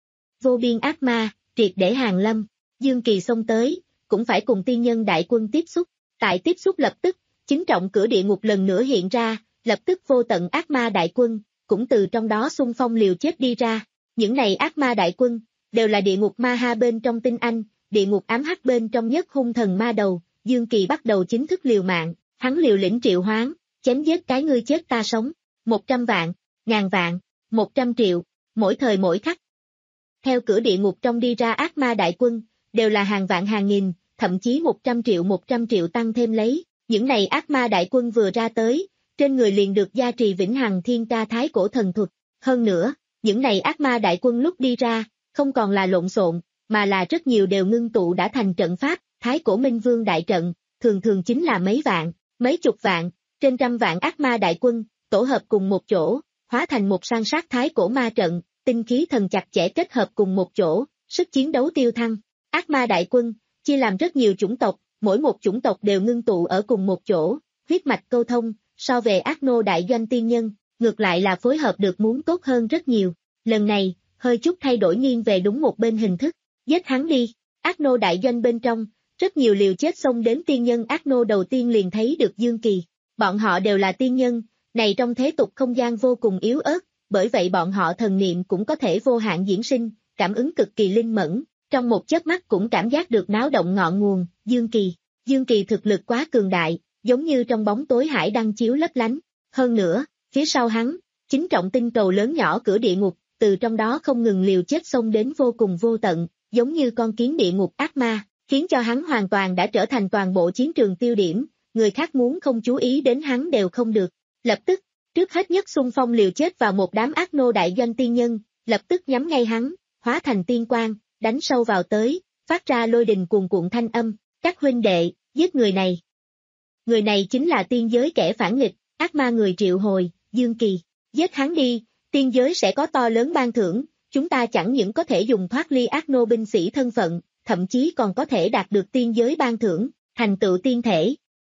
Vô biên ác ma, triệt để hàng lâm, Dương Kỳ xông tới, cũng phải cùng tiên nhân đại quân tiếp xúc. Tại tiếp xúc lập tức, chính trọng cửa địa ngục lần nữa hiện ra, lập tức vô tận ác ma đại quân, cũng từ trong đó xung phong liều chết đi ra. Những này ác ma đại quân, đều là địa ngục ma ha bên trong tinh anh, địa ngục ám hắc bên trong nhất hung thần ma đầu. Dương Kỳ bắt đầu chính thức liều mạng, hắn liều lĩnh triệu hoán, chém giết cái ngươi chết ta sống, một trăm vạn, ngàn vạn, một trăm triệu, mỗi thời mỗi khắc. Theo cửa địa ngục trong đi ra ác ma đại quân, đều là hàng vạn hàng nghìn, thậm chí một trăm triệu một trăm triệu tăng thêm lấy. Những này ác ma đại quân vừa ra tới, trên người liền được gia trì vĩnh hằng thiên ca thái cổ thần thuật. Hơn nữa, những này ác ma đại quân lúc đi ra, không còn là lộn xộn, mà là rất nhiều đều ngưng tụ đã thành trận pháp, thái cổ minh vương đại trận, thường thường chính là mấy vạn, mấy chục vạn, trên trăm vạn ác ma đại quân, tổ hợp cùng một chỗ, hóa thành một san sát thái cổ ma trận, tinh khí thần chặt chẽ kết hợp cùng một chỗ, sức chiến đấu tiêu thăng. Ác ma đại quân, chia làm rất nhiều chủng tộc, mỗi một chủng tộc đều ngưng tụ ở cùng một chỗ, huyết mạch câu thông, so về ác nô đại doanh tiên nhân, ngược lại là phối hợp được muốn tốt hơn rất nhiều. Lần này, hơi chút thay đổi nghiêng về đúng một bên hình thức, giết hắn đi. Ác nô đại doanh bên trong, rất nhiều liều chết xông đến tiên nhân ác nô đầu tiên liền thấy được Dương Kỳ. Bọn họ đều là tiên nhân, này trong thế tục không gian vô cùng yếu ớt, bởi vậy bọn họ thần niệm cũng có thể vô hạn diễn sinh, cảm ứng cực kỳ linh mẫn, trong một chớp mắt cũng cảm giác được náo động ngọn nguồn. Dương Kỳ, Dương Kỳ thực lực quá cường đại, giống như trong bóng tối hải đăng chiếu lấp lánh. Hơn nữa, phía sau hắn, chính trọng tinh cầu lớn nhỏ cửa địa ngục, từ trong đó không ngừng liều chết xông đến vô cùng vô tận, giống như con kiến địa ngục ác ma, khiến cho hắn hoàn toàn đã trở thành toàn bộ chiến trường tiêu điểm, người khác muốn không chú ý đến hắn đều không được. Lập tức, trước hết nhất xung phong liều chết vào một đám ác nô đại doanh tiên nhân, lập tức nhắm ngay hắn, hóa thành tiên quang, đánh sâu vào tới, phát ra lôi đình cuồn cuộn thanh âm, các huynh đệ, giết người này. Người này chính là tiên giới kẻ phản nghịch, ác ma người triệu hồi, Dương Kỳ, giết hắn đi, tiên giới sẽ có to lớn ban thưởng, chúng ta chẳng những có thể dùng thoát ly ác nô binh sĩ thân phận, thậm chí còn có thể đạt được tiên giới ban thưởng, thành tựu tiên thể.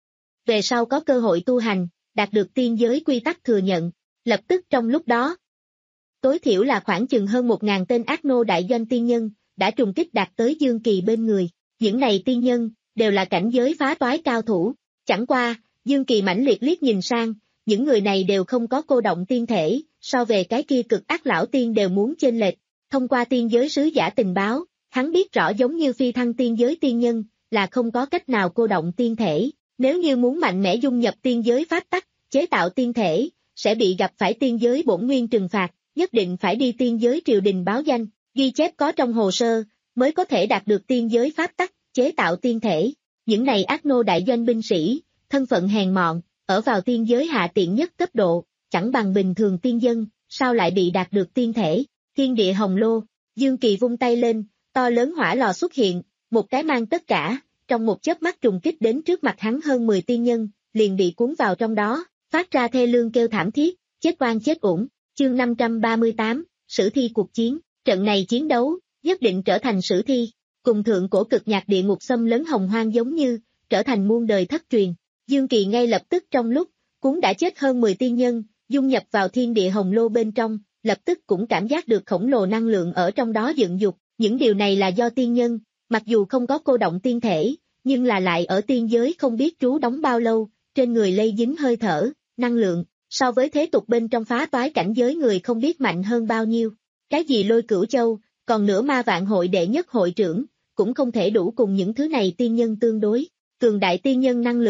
Về sau có cơ hội tu hành, đạt được tiên giới quy tắc thừa nhận, lập tức trong lúc đó. Tối thiểu là khoảng chừng hơn một ngàn tên ác nô đại doanh tiên nhân, đã trùng kích đạt tới Dương Kỳ bên người. Những này tiên nhân, đều là cảnh giới phá toái cao thủ. Chẳng qua, Dương Kỳ mãnh liệt liếc nhìn sang, những người này đều không có cô động tiên thể, so về cái kia cực ác lão tiên đều muốn chênh lệch. Thông qua tiên giới sứ giả tình báo, hắn biết rõ giống như phi thăng tiên giới tiên nhân, là không có cách nào cô động tiên thể. Nếu như muốn mạnh mẽ dung nhập tiên giới pháp tắc, chế tạo tiên thể, sẽ bị gặp phải tiên giới bổn nguyên trừng phạt, nhất định phải đi tiên giới triều đình báo danh, ghi chép có trong hồ sơ, mới có thể đạt được tiên giới pháp tắc, chế tạo tiên thể. Những này ác nô đại doanh binh sĩ, thân phận hèn mọn, ở vào tiên giới hạ tiện nhất cấp độ, chẳng bằng bình thường tiên dân, sao lại bị đạt được tiên thể. Thiên địa hồng lô, Dương Kỳ vung tay lên, to lớn hỏa lò xuất hiện, một cái mang tất cả, trong một chớp mắt trùng kích đến trước mặt hắn hơn mười tiên nhân, liền bị cuốn vào trong đó, phát ra thê lương kêu thảm thiết, chết oan chết uổng. Chương năm trăm ba mươi tám, sử thi cuộc chiến, trận này chiến đấu, nhất định trở thành sử thi, cùng thượng cổ cực nhạc địa ngục xâm lấn hồng hoang giống như, trở thành muôn đời thất truyền. Dương Kỳ ngay lập tức trong lúc, cuốn đã chết hơn mười tiên nhân, dung nhập vào thiên địa hồng lô bên trong, lập tức cũng cảm giác được khổng lồ năng lượng ở trong đó dựng dục. Những điều này là do tiên nhân, mặc dù không có cô động tiên thể, nhưng là lại ở tiên giới không biết trú đóng bao lâu, trên người lây dính hơi thở, năng lượng, so với thế tục bên trong phá toái cảnh giới người không biết mạnh hơn bao nhiêu. Cái gì Lôi Cửu Châu, còn nữa ma vạn hội đệ nhất hội trưởng, cũng không thể đủ cùng những thứ này tiên nhân tương đối. Cường đại tiên nhân năng lượng,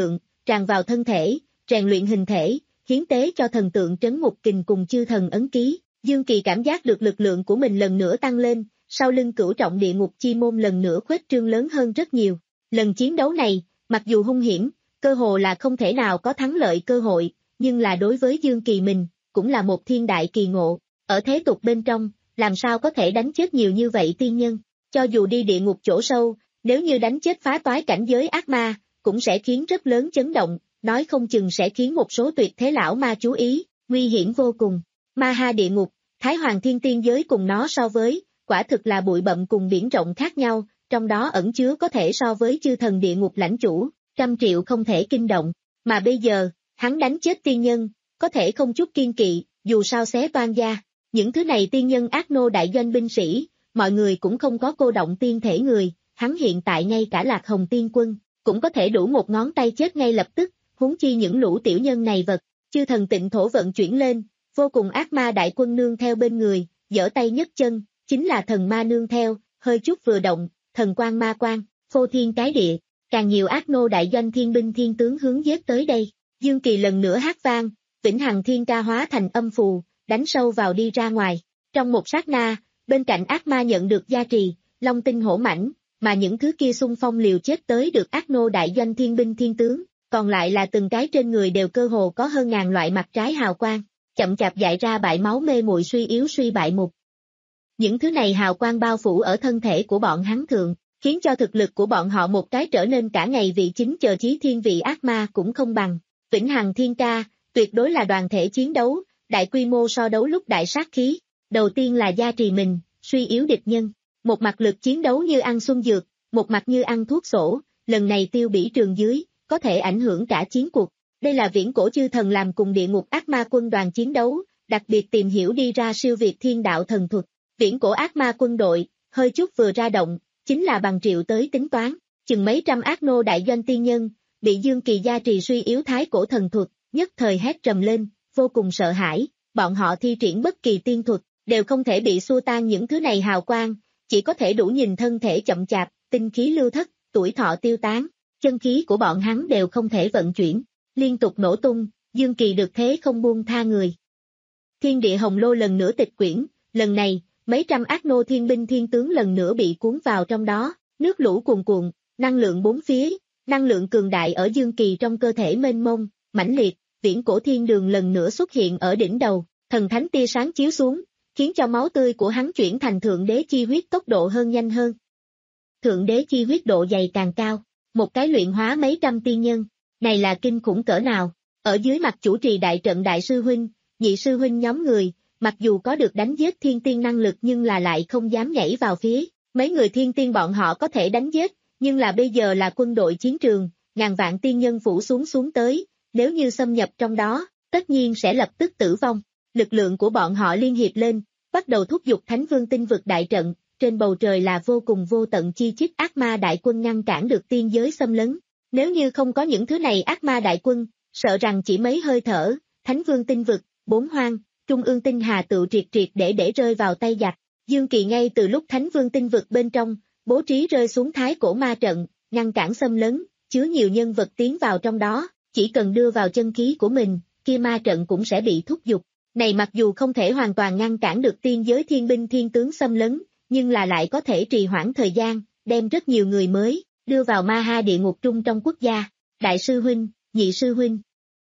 tràn vào thân thể, rèn luyện hình thể, hiến tế cho thần tượng trấn ngục kình cùng chư thần ấn ký. Dương Kỳ cảm giác được lực lượng của mình lần nữa tăng lên, sau lưng cửu trọng địa ngục chi môn lần nữa khuếch trương lớn hơn rất nhiều. Lần chiến đấu này, mặc dù hung hiểm, cơ hồ là không thể nào có thắng lợi cơ hội, nhưng là đối với Dương Kỳ mình, cũng là một thiên đại kỳ ngộ. Ở thế tục bên trong, làm sao có thể đánh chết nhiều như vậy tiên nhân, cho dù đi địa ngục chỗ sâu, nếu như đánh chết phá toái cảnh giới ác ma, cũng sẽ khiến rất lớn chấn động, nói không chừng sẽ khiến một số tuyệt thế lão ma chú ý, nguy hiểm vô cùng. Ma ha địa ngục, Thái Hoàng Thiên Tiên giới cùng nó so với, quả thực là bụi bặm cùng biển rộng khác nhau, trong đó ẩn chứa có thể so với chư thần địa ngục lãnh chủ, trăm triệu không thể kinh động, mà bây giờ, hắn đánh chết tiên nhân, có thể không chút kiên kỵ, dù sao xé toan da, những thứ này tiên nhân ác nô đại doanh binh sĩ, mọi người cũng không có cô động tiên thể người, hắn hiện tại ngay cả Lạc Hồng Tiên Quân, cũng có thể đủ một ngón tay chết ngay lập tức, huống chi những lũ tiểu nhân này vật, chư thần tịnh thổ vận chuyển lên, vô cùng ác ma đại quân nương theo bên người, giở tay nhấc chân, chính là thần ma nương theo, hơi chút vừa động, thần quang ma quang, phô thiên cái địa, càng nhiều ác nô đại doanh thiên binh thiên tướng hướng giết tới đây. Dương Kỳ lần nữa hát vang, vĩnh hằng thiên ca hóa thành âm phù, đánh sâu vào đi ra ngoài. Trong một sát na, bên cạnh ác ma nhận được gia trì, long tinh hổ mãnh, mà những thứ kia xung phong liều chết tới được ác nô đại doanh thiên binh thiên tướng, còn lại là từng cái trên người đều cơ hồ có hơn ngàn loại mặt trái hào quang, chậm chạp dại ra bại máu mê muội suy yếu suy bại mục. Những thứ này hào quang bao phủ ở thân thể của bọn hắn thượng, khiến cho thực lực của bọn họ một cái trở nên cả ngày vị chính chờ chí thiên vị ác ma cũng không bằng. Vĩnh hằng thiên ca, tuyệt đối là đoàn thể chiến đấu, đại quy mô so đấu lúc đại sát khí. Đầu tiên là gia trì mình, suy yếu địch nhân. Một mặt lực chiến đấu như ăn xuân dược, một mặt như ăn thuốc sổ, lần này tiêu bỉ trường dưới, có thể ảnh hưởng cả chiến cuộc. Đây là viễn cổ chư thần làm cùng địa ngục ác ma quân đoàn chiến đấu, đặc biệt tìm hiểu đi ra siêu việt thiên đạo thần thuật. Viễn cổ ác ma quân đội, hơi chút vừa ra động, chính là bằng triệu tới tính toán, chừng mấy trăm ác nô đại doanh tiên nhân, bị Dương Kỳ gia trì suy yếu thái cổ thần thuật, nhất thời hét trầm lên, vô cùng sợ hãi, bọn họ thi triển bất kỳ tiên thuật, đều không thể bị xua tan những thứ này hào quang, chỉ có thể đủ nhìn thân thể chậm chạp, tinh khí lưu thất, tuổi thọ tiêu tán, chân khí của bọn hắn đều không thể vận chuyển, liên tục nổ tung, Dương Kỳ được thế không buông tha người. Thiên địa hồng lô lần nữa tịch quyển, lần này, mấy trăm ác nô thiên binh thiên tướng lần nữa bị cuốn vào trong đó, nước lũ cuồn cuộn, năng lượng bốn phía, năng lượng cường đại ở Dương Kỳ trong cơ thể mênh mông, mãnh liệt, viễn cổ thiên đường lần nữa xuất hiện ở đỉnh đầu, thần thánh tia sáng chiếu xuống, khiến cho máu tươi của hắn chuyển thành thượng đế chi huyết tốc độ hơn nhanh hơn. Thượng đế chi huyết độ dày càng cao, một cái luyện hóa mấy trăm tiên nhân, này là kinh khủng cỡ nào, ở dưới mặt chủ trì đại trận đại sư huynh, nhị sư huynh nhóm người, mặc dù có được đánh giết thiên tiên năng lực nhưng là lại không dám nhảy vào phía, mấy người thiên tiên bọn họ có thể đánh giết, nhưng là bây giờ là quân đội chiến trường, ngàn vạn tiên nhân phủ xuống xuống tới, nếu như xâm nhập trong đó, tất nhiên sẽ lập tức tử vong. Lực lượng của bọn họ liên hiệp lên, bắt đầu thúc giục Thánh Vương tinh vực đại trận, trên bầu trời là vô cùng vô tận chi chít ác ma đại quân ngăn cản được tiên giới xâm lấn. Nếu như không có những thứ này ác ma đại quân, sợ rằng chỉ mấy hơi thở, Thánh Vương tinh vực, bốn hoang, Trung ương tinh hà tự triệt triệt để để rơi vào tay giặc. Dương Kỳ ngay từ lúc Thánh Vương tinh vực bên trong, bố trí rơi xuống thái cổ ma trận, ngăn cản xâm lấn, chứa nhiều nhân vật tiến vào trong đó, chỉ cần đưa vào chân khí của mình, kia ma trận cũng sẽ bị thúc giục. Này mặc dù không thể hoàn toàn ngăn cản được tiên giới thiên binh thiên tướng xâm lấn, nhưng là lại có thể trì hoãn thời gian, đem rất nhiều người mới, đưa vào ma ha địa ngục trung trong quốc gia. Đại sư huynh, nhị sư huynh,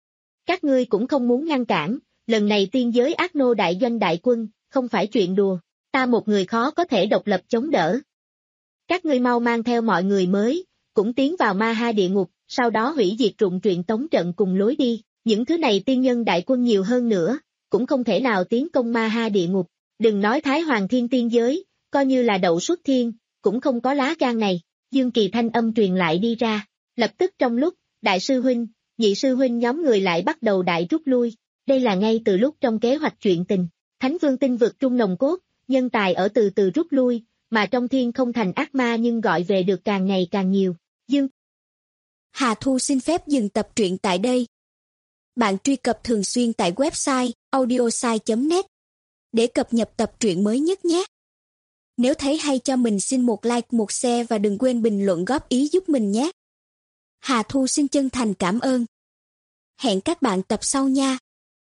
các ngươi cũng không muốn ngăn cản, lần này tiên giới ác nô đại doanh đại quân, không phải chuyện đùa, ta một người khó có thể độc lập chống đỡ. Các ngươi mau mang theo mọi người mới, cũng tiến vào ma ha địa ngục, sau đó hủy diệt trụng truyện tống trận cùng lối đi, những thứ này tiên nhân đại quân nhiều hơn nữa, cũng không thể nào tiến công ma ha địa ngục, đừng nói Thái Hoàng Thiên tiên giới, coi như là đậu xuất thiên, cũng không có lá gan này. Dương Kỳ thanh âm truyền lại đi ra, lập tức trong lúc, đại sư huynh, nhị sư huynh nhóm người lại bắt đầu đại rút lui, đây là ngay từ lúc trong kế hoạch chuyện tình, Thánh Vương tinh vực trung nồng cốt, nhân tài ở từ từ rút lui, mà trong thiên không thành ác ma nhưng gọi về được càng ngày càng nhiều. Dương Hà Thu xin phép dừng tập truyện tại đây. Bạn truy cập thường xuyên tại website audiosai chấm net để cập nhật tập truyện mới nhất nhé. Nếu thấy hay cho mình xin một like, một share và đừng quên bình luận góp ý giúp mình nhé. Hà Thu xin chân thành cảm ơn. Hẹn các bạn tập sau nha.